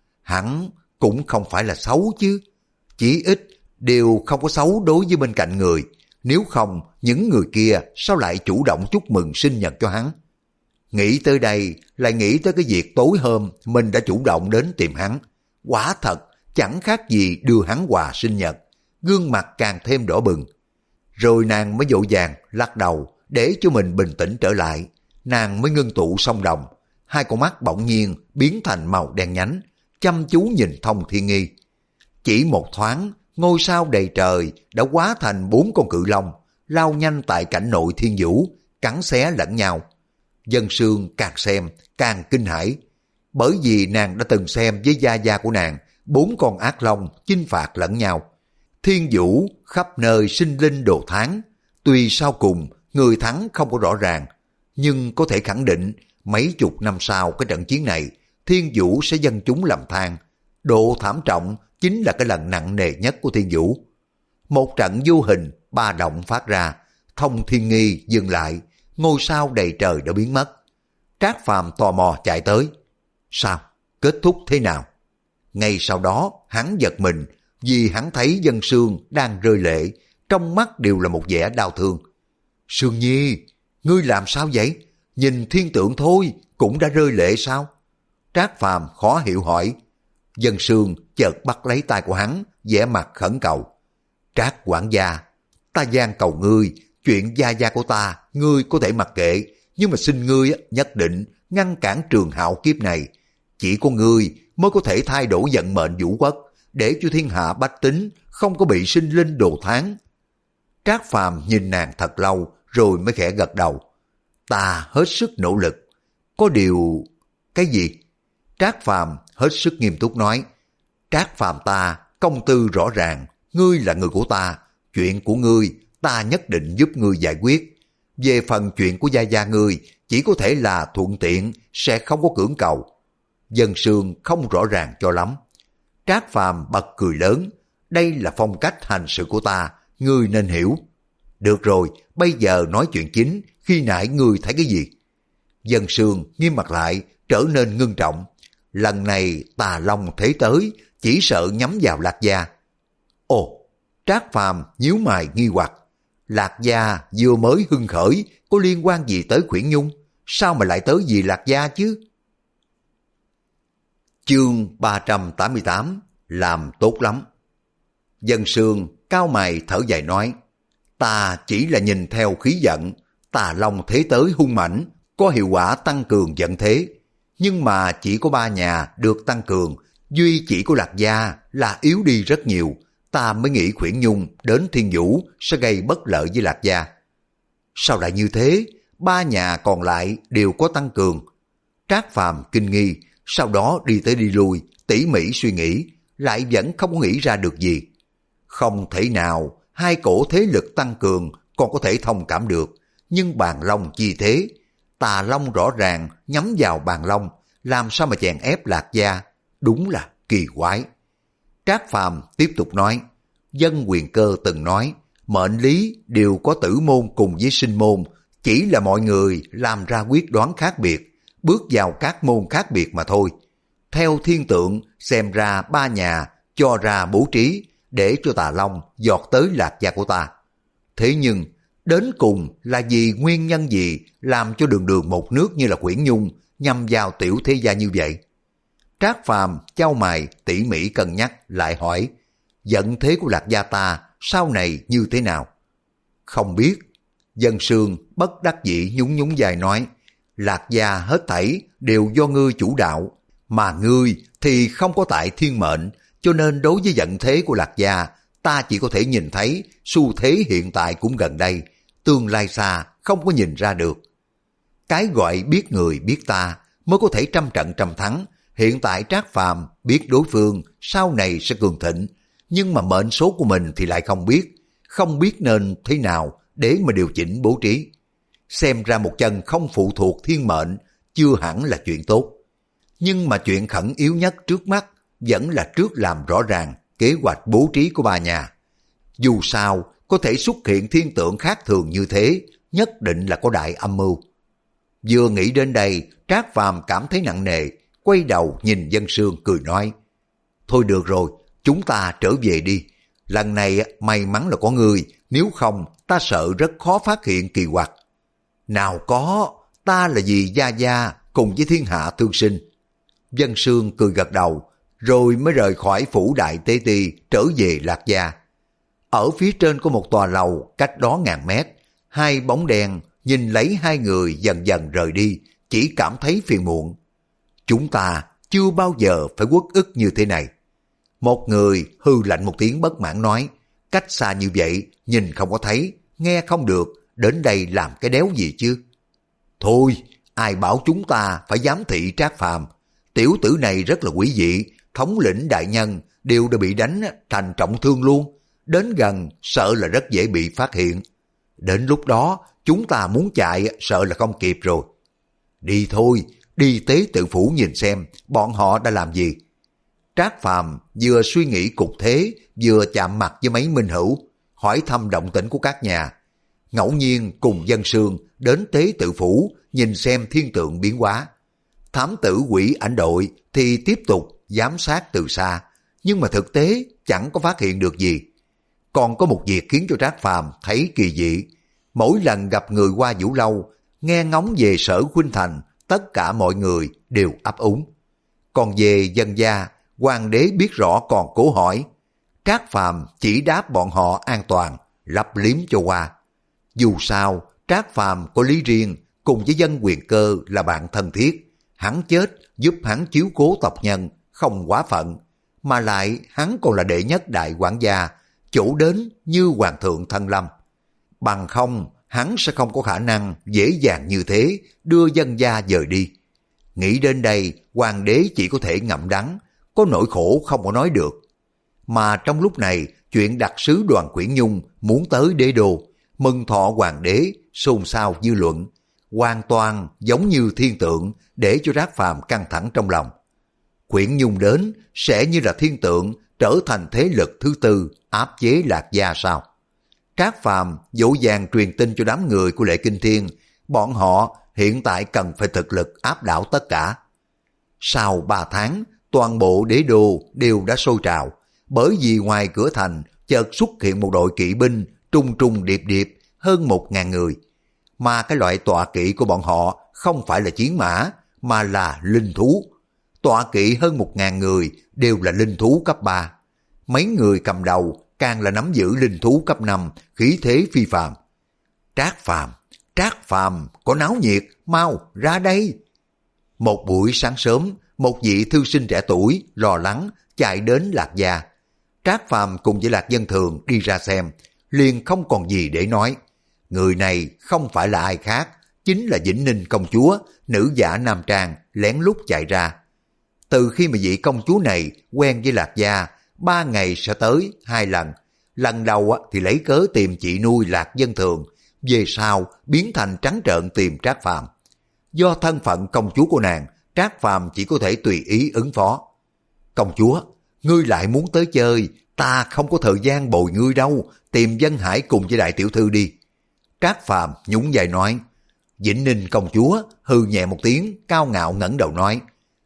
S1: Hắn cũng không phải là xấu chứ, chỉ ít đều không có xấu đối với bên cạnh người, nếu không những người kia sao lại chủ động chúc mừng sinh nhật cho hắn. Nghĩ tới đây lại nghĩ tới cái việc tối hôm mình đã chủ động đến tìm hắn, quả thật chẳng khác gì đưa hắn quà sinh nhật, gương mặt càng thêm đỏ bừng. Rồi nàng mới vội vàng lắc đầu để cho mình bình tĩnh trở lại, nàng mới ngưng tụ song đồng, hai con mắt bỗng nhiên biến thành màu đen nhánh, chăm chú nhìn Thông Thiên Nghi. Chỉ một thoáng, ngôi sao đầy trời đã hóa thành bốn con cự long, lao nhanh tại cảnh nội thiên vũ, cắn xé lẫn nhau. Dân Sương càng xem càng kinh hãi, bởi vì nàng đã từng xem với gia gia của nàng bốn con ác long chinh phạt lẫn nhau. Thiên vũ khắp nơi sinh linh đồ tháng, tuy sau cùng người thắng không có rõ ràng, nhưng có thể khẳng định mấy chục năm sau cái trận chiến này, thiên vũ sẽ dâng chúng làm than. Độ thảm trọng chính là cái lần nặng nề nhất của thiên vũ. Một trận vô hình ba động phát ra, Thông Thiên Nghi dừng lại, ngôi sao đầy trời đã biến mất. Trác Phàm tò mò chạy tới. Sao? Kết thúc thế nào? Ngay sau đó hắn giật mình, vì hắn thấy Dân Sương đang rơi lệ, trong mắt đều là một vẻ đau thương. Sương Nhi, ngươi làm sao vậy? Nhìn thiên tượng thôi cũng đã rơi lệ sao? Trác Phàm khó hiểu hỏi. Dân Sương chợt bắt lấy tay của hắn, vẻ mặt khẩn cầu. Trác quản gia, ta gian cầu ngươi, chuyện gia gia của ta ngươi có thể mặc kệ, nhưng mà xin ngươi nhất định ngăn cản trường hạo kiếp này. Chỉ có ngươi mới có thể thay đổi vận mệnh vũ quốc, để cho thiên hạ bách tính không có bị sinh linh đồ tháng. Trác Phàm nhìn nàng thật lâu rồi mới khẽ gật đầu. Ta hết sức nỗ lực. Có điều... Cái gì? Trác Phàm hết sức nghiêm túc nói. Trác Phàm ta công tư rõ ràng, ngươi là người của ta, chuyện của ngươi ta nhất định giúp ngươi giải quyết. Về phần chuyện của gia gia ngươi chỉ có thể là thuận tiện, sẽ không có cưỡng cầu. Dân Sương không rõ ràng cho lắm. Trác Phàm bật cười lớn. Đây là phong cách hành sự của ta, ngươi nên hiểu. Được rồi, bây giờ nói chuyện chính, khi nãy ngươi thấy cái gì? Dân Sương nghiêm mặt lại, trở nên ngưng trọng. Lần này tà long thế tới, chỉ sợ nhắm vào Lạc Gia. Ồ, Trác Phàm nhíu mày nghi hoặc. Lạc Gia vừa mới hưng khởi, có liên quan gì tới Khuyển Nhung? Sao mà lại tới gì Lạc Gia chứ? Chương ba trăm tám mươi tám, làm tốt lắm. Dân Sương cao mày thở dài nói, ta chỉ là nhìn theo khí vận, tà long thế tới hung mãnh, có hiệu quả tăng cường vận thế. Nhưng mà chỉ có ba nhà được tăng cường, duy chỉ có Lạc Gia là yếu đi rất nhiều, ta mới nghĩ Khuyển Nhung đến Thiên Vũ sẽ gây bất lợi với Lạc Gia. Sao lại như thế? Ba nhà còn lại đều có tăng cường. Trác Phàm kinh nghi, sau đó đi tới đi lui, tỉ mỉ suy nghĩ, lại vẫn không có nghĩ ra được gì. Không thể nào, hai cổ thế lực tăng cường còn có thể thông cảm được, nhưng Bàn Long chi thế, Tà Long rõ ràng nhắm vào Bàn Long, làm sao mà chèn ép Lạc Gia, đúng là kỳ quái. Trác Phàm tiếp tục nói, Dân Quyền Cơ từng nói, mệnh lý đều có tử môn cùng với sinh môn, chỉ là mọi người làm ra quyết đoán khác biệt, bước vào các môn khác biệt mà thôi. Theo thiên tượng, xem ra ba nhà cho ra bố trí để cho Tà Long giọt tới Lạc Gia của ta. Thế nhưng, đến cùng là vì nguyên nhân gì làm cho đường đường một nước như là Khuyển Nhung nhằm vào tiểu thế gia như vậy? Trác Phàm chau mày tỉ mỉ cân nhắc lại hỏi, vận thế của Lạc gia ta sau này như thế nào? Không biết. Dân Sương bất đắc dĩ nhún nhún vai nói, Lạc gia hết thảy đều do ngươi chủ đạo, mà ngươi thì không có tại thiên mệnh, cho nên đối với vận thế của Lạc gia, ta chỉ có thể nhìn thấy xu thế hiện tại cũng gần đây, tương lai xa không có nhìn ra được. Cái gọi biết người biết ta mới có thể trăm trận trăm thắng. Hiện tại Trác Phàm biết đối phương sau này sẽ cường thịnh, nhưng mà mệnh số của mình thì lại không biết, không biết nên thế nào để mà điều chỉnh bố trí. Xem ra một chân không phụ thuộc thiên mệnh chưa hẳn là chuyện tốt. Nhưng mà chuyện khẩn yếu nhất trước mắt vẫn là trước làm rõ ràng kế hoạch bố trí của ba nhà. Dù sao, có thể xuất hiện thiên tượng khác thường như thế, nhất định là có đại âm mưu. Vừa nghĩ đến đây, Trác Phàm cảm thấy nặng nề, quay đầu nhìn Dân Sương cười nói, thôi được rồi, chúng ta trở về đi. Lần này may mắn là có người, nếu không ta sợ rất khó phát hiện kỳ quặc. Nào có, ta là vì Gia Gia cùng với thiên hạ thương sinh. Dân Sương cười gật đầu, rồi mới rời khỏi phủ đại tế ti trở về Lạc gia. Ở phía trên có một tòa lầu cách đó ngàn mét, hai bóng đen nhìn lấy hai người dần dần rời đi, chỉ cảm thấy phiền muộn. Chúng ta chưa bao giờ phải uất ức như thế này. Một người hư lạnh một tiếng bất mãn nói, cách xa như vậy, nhìn không có thấy, nghe không được, đến đây làm cái đéo gì chứ? Thôi, ai bảo chúng ta phải giám thị Trác Phàm? Tiểu tử này rất là quỷ dị, thống lĩnh đại nhân đều đã bị đánh thành trọng thương luôn. Đến gần sợ là rất dễ bị phát hiện. Đến lúc đó chúng ta muốn chạy sợ là không kịp rồi. Đi thôi, đi tế tự phủ nhìn xem bọn họ đã làm gì. Trác Phàm vừa suy nghĩ cục thế, vừa chạm mặt với mấy minh hữu, hỏi thăm động tĩnh của các nhà. Ngẫu nhiên cùng Dân Sương đến tế tự phủ nhìn xem thiên tượng biến hóa. Thám tử quỷ ảnh đội thì tiếp tục giám sát từ xa, nhưng mà thực tế chẳng có phát hiện được gì. Còn có một việc khiến cho Trác Phàm thấy kỳ dị. Mỗi lần gặp người qua Vũ Lâu, nghe ngóng về Sở Khuynh Thành, tất cả mọi người đều ấp úng. Còn về Dân gia, hoàng đế biết rõ còn cố hỏi. Trác Phàm chỉ đáp bọn họ an toàn, lấp liếm cho qua. Dù sao, Trác Phàm có lý riêng, cùng với Dân Quyền Cơ là bạn thân thiết. Hắn chết giúp hắn chiếu cố tộc nhân, không quá phận. Mà lại hắn còn là đệ nhất đại quản gia, chủ đến như hoàng thượng thân lâm. Bằng không, hắn sẽ không có khả năng dễ dàng như thế đưa Dân gia dời đi. Nghĩ đến đây, hoàng đế chỉ có thể ngậm đắng, có nỗi khổ không có nói được. Mà trong lúc này, chuyện đặc sứ Đoàn Quyển Nhung muốn tới đế đô, mừng thọ hoàng đế, xôn xao dư luận, hoàn toàn giống như thiên tượng để cho Trác Phàm căng thẳng trong lòng. Quyển Nhung đến sẽ như là thiên tượng trở thành thế lực thứ tư áp chế Lạc gia sao? Trác Phàm dỗ dàng truyền tin cho đám người của Lệ Kinh Thiên, bọn họ hiện tại cần phải thực lực áp đảo tất cả. Sau ba tháng, toàn bộ đế đô đều đã sôi trào, bởi vì ngoài cửa thành chợt xuất hiện một đội kỵ binh trung trung điệp điệp hơn một ngàn người. Mà cái loại tọa kỵ của bọn họ không phải là chiến mã, mà là linh thú. Tọa kỵ hơn một ngàn người đều là linh thú cấp ba. Mấy người cầm đầu càng là nắm giữ linh thú cấp năm, khí thế phi phàm. Trác Phàm, Trác Phàm, có náo nhiệt, mau ra đây. Một buổi sáng sớm, một vị thư sinh trẻ tuổi lo lắng chạy đến Lạc gia. Trác Phàm cùng với Lạc Dân Thường đi ra xem, liền không còn gì để nói. Người này không phải là ai khác, chính là Vĩnh Ninh công chúa, nữ giả nam trang lén lút chạy ra. Từ khi mà vị công chúa này quen với Lạc gia, ba ngày sẽ tới hai lần. Lần đầu thì lấy cớ tìm chị nuôi Lạc Dân Thường, về sau biến thành trắng trợn tìm Trác Phàm. Do thân phận công chúa của nàng, Trác Phàm chỉ có thể tùy ý ứng phó. Công chúa, ngươi lại muốn tới chơi, ta không có thời gian bồi ngươi đâu, tìm Dân Hải cùng với đại tiểu thư đi. Trác Phàm nhún vai nói. Vĩnh Ninh công chúa hừ nhẹ một tiếng, cao ngạo ngẩng đầu nói,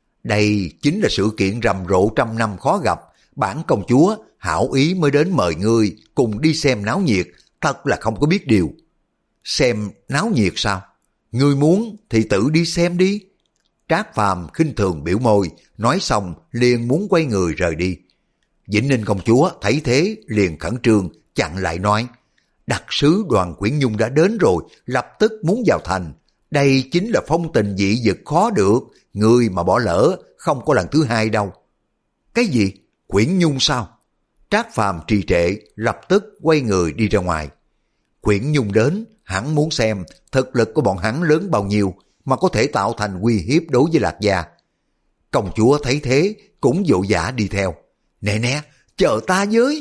S1: đây chính là sự kiện rầm rộ trăm năm khó gặp, bản công chúa hảo ý mới đến mời ngươi cùng đi xem náo nhiệt, thật là không có biết điều. Xem náo nhiệt sao? Ngươi muốn thì tự đi xem đi. Trác Phàm khinh thường biểu môi, nói xong liền muốn quay người rời đi. Vĩnh Ninh công chúa thấy thế liền khẩn trương chặn lại nói, đặc sứ Đoàn Quyển Nhung đã đến rồi, lập tức muốn vào thành. Đây chính là phong tình dị vực khó được, người mà bỏ lỡ không có lần thứ hai đâu. Cái gì? Quyển Nhung sao? Trác Phàm trì trệ, lập tức quay người đi ra ngoài. Quyển Nhung đến, hắn muốn xem thực lực của bọn hắn lớn bao nhiêu mà có thể tạo thành uy hiếp đối với Lạc Gia. Công chúa thấy thế cũng vội vã đi theo. Nè nè, chờ ta với.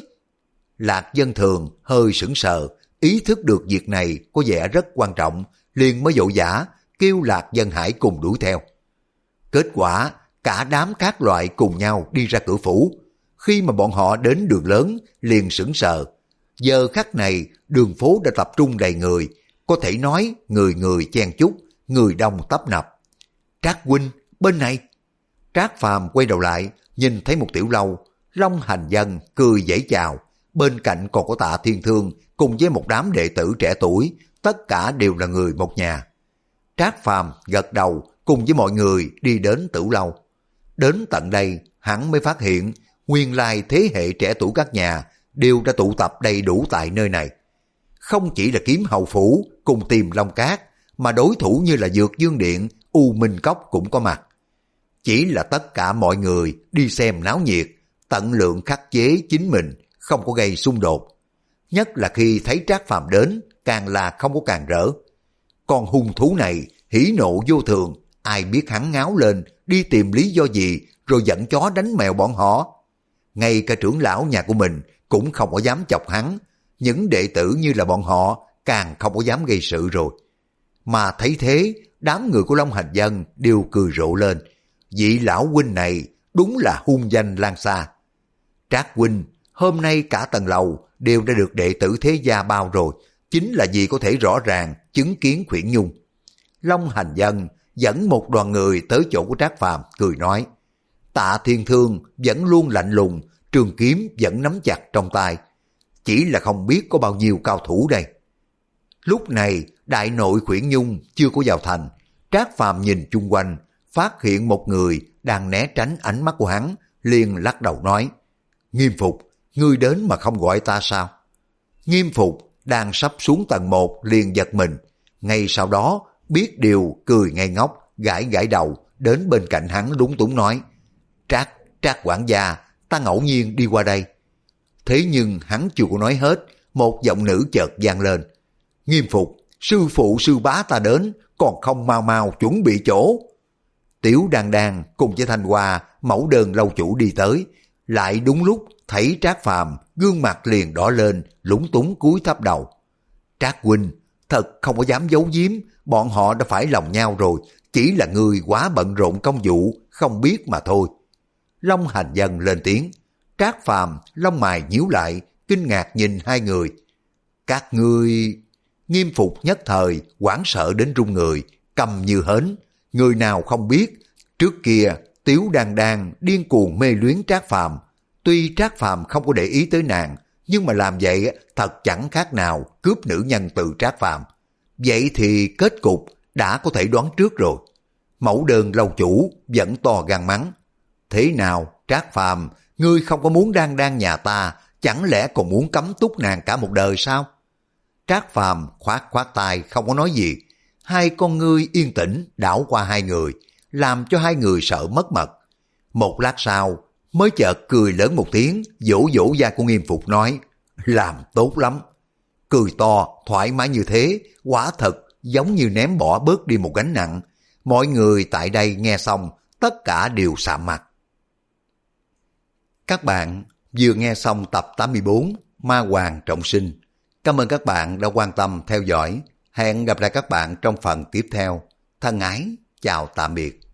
S1: Lạc Dân Thường hơi sững sờ, ý thức được việc này có vẻ rất quan trọng, liền mới vội vã kêu Lạc Dân Hải cùng đuổi theo. Kết quả cả đám các loại cùng nhau đi ra cửa phủ. Khi mà bọn họ đến đường lớn liền sững sờ. Giờ khắc này đường phố đã tập trung đầy người, có thể nói người người chen chúc, người đông tấp nập. Trác huynh, bên này. Trác Phàm quay đầu lại, nhìn thấy một tiểu lâu, Long Hành Dân cười giãy chào, bên cạnh còn có Tạ Thiên Thương cùng với một đám đệ tử trẻ tuổi, tất cả đều là người một nhà. Trác Phàm gật đầu cùng với mọi người đi đến tiểu lâu. Đến tận đây, hắn mới phát hiện nguyên lai thế hệ trẻ tuổi các nhà đều đã tụ tập đầy đủ tại nơi này. Không chỉ là Kiếm Hầu Phủ cùng Tiềm Long Cát, mà đối thủ như là Dược Dương Điện, U Minh Cốc cũng có mặt. Chỉ là tất cả mọi người đi xem náo nhiệt, tận lượng khắc chế chính mình, không có gây xung đột. Nhất là khi thấy Trác Phàm đến, càng là không có càng rỡ. Con hung thú này hỉ nộ vô thường, ai biết hắn ngáo lên, đi tìm lý do gì, rồi dẫn chó đánh mèo bọn họ. Ngay cả trưởng lão nhà của mình cũng không có dám chọc hắn, những đệ tử như là bọn họ càng không có dám gây sự rồi. Mà thấy thế, đám người của Long Hành Dân đều cười rộ lên. Vị lão huynh này đúng là hung danh lan xa. Trác huynh, hôm nay cả tầng lầu đều đã được đệ tử thế gia bao rồi, chính là vì có thể rõ ràng chứng kiến Quyển Nhung. Long Hành Dân dẫn một đoàn người tới chỗ của Trác Phàm cười nói, Tạ Thiên Thương vẫn luôn lạnh lùng, trường kiếm vẫn nắm chặt trong tay. Chỉ là không biết có bao nhiêu cao thủ đây. Lúc này đại nội Quyển Nhung chưa có vào thành. Trác Phàm nhìn chung quanh, phát hiện một người đang né tránh ánh mắt của hắn, liền lắc đầu nói, Nghiêm Phục, ngươi đến mà không gọi ta sao? Nghiêm Phục đang sắp xuống tầng một liền giật mình, ngay sau đó biết điều cười ngây ngốc, gãi gãi đầu, đến bên cạnh hắn lúng túng nói, Trác, Trác quản gia, ta ngẫu nhiên đi qua đây. Thế nhưng hắn chưa có nói hết, một giọng nữ chợt vang lên, Nghiêm Phục, sư phụ sư bá ta đến, còn không mau mau chuẩn bị chỗ. Tiểu Đan Đan cùng với Thanh Hoa, mẫu đơn lâu chủ đi tới, lại đúng lúc thấy Trác Phàm, gương mặt liền đỏ lên, lúng túng cúi thấp đầu. Trác huynh, thật không có dám giấu giếm, bọn họ đã phải lòng nhau rồi, chỉ là người quá bận rộn công vụ, không biết mà thôi. Long Hành Dân lên tiếng. Trác Phàm lông mày nhíu lại, kinh ngạc nhìn hai người. Các ngươi... Nghiêm Phục nhất thời hoảng sợ đến run người, câm như hến. Người nào không biết, trước kia Tiếu Đan Đan điên cuồng mê luyến Trác Phàm. Tuy Trác Phàm không có để ý tới nàng, nhưng mà làm vậy thật chẳng khác nào cướp nữ nhân từ Trác Phàm. Vậy thì kết cục đã có thể đoán trước rồi. Mẫu đơn lâu chủ vẫn to gan mắng. Thế nào Trác Phàm, ngươi không có muốn Đan Đan nhà ta, chẳng lẽ còn muốn cấm túc nàng cả một đời sao? Trác Phàm khoát khoát tay không có nói gì. Hai con ngươi yên tĩnh đảo qua hai người, làm cho hai người sợ mất mật. Một lát sau mới chợt cười lớn một tiếng, vỗ vỗ vai của Nghiêm Phục nói, làm tốt lắm. Cười to thoải mái như thế, quả thật giống như ném bỏ bớt đi một gánh nặng. Mọi người tại đây nghe xong tất cả đều sạm mặt. Các bạn vừa nghe xong tập tám mươi bốn Ma Hoàng Trọng Sinh. Cảm ơn các bạn đã quan tâm theo dõi. Hẹn gặp lại các bạn trong phần tiếp theo. Thân ái, chào tạm biệt.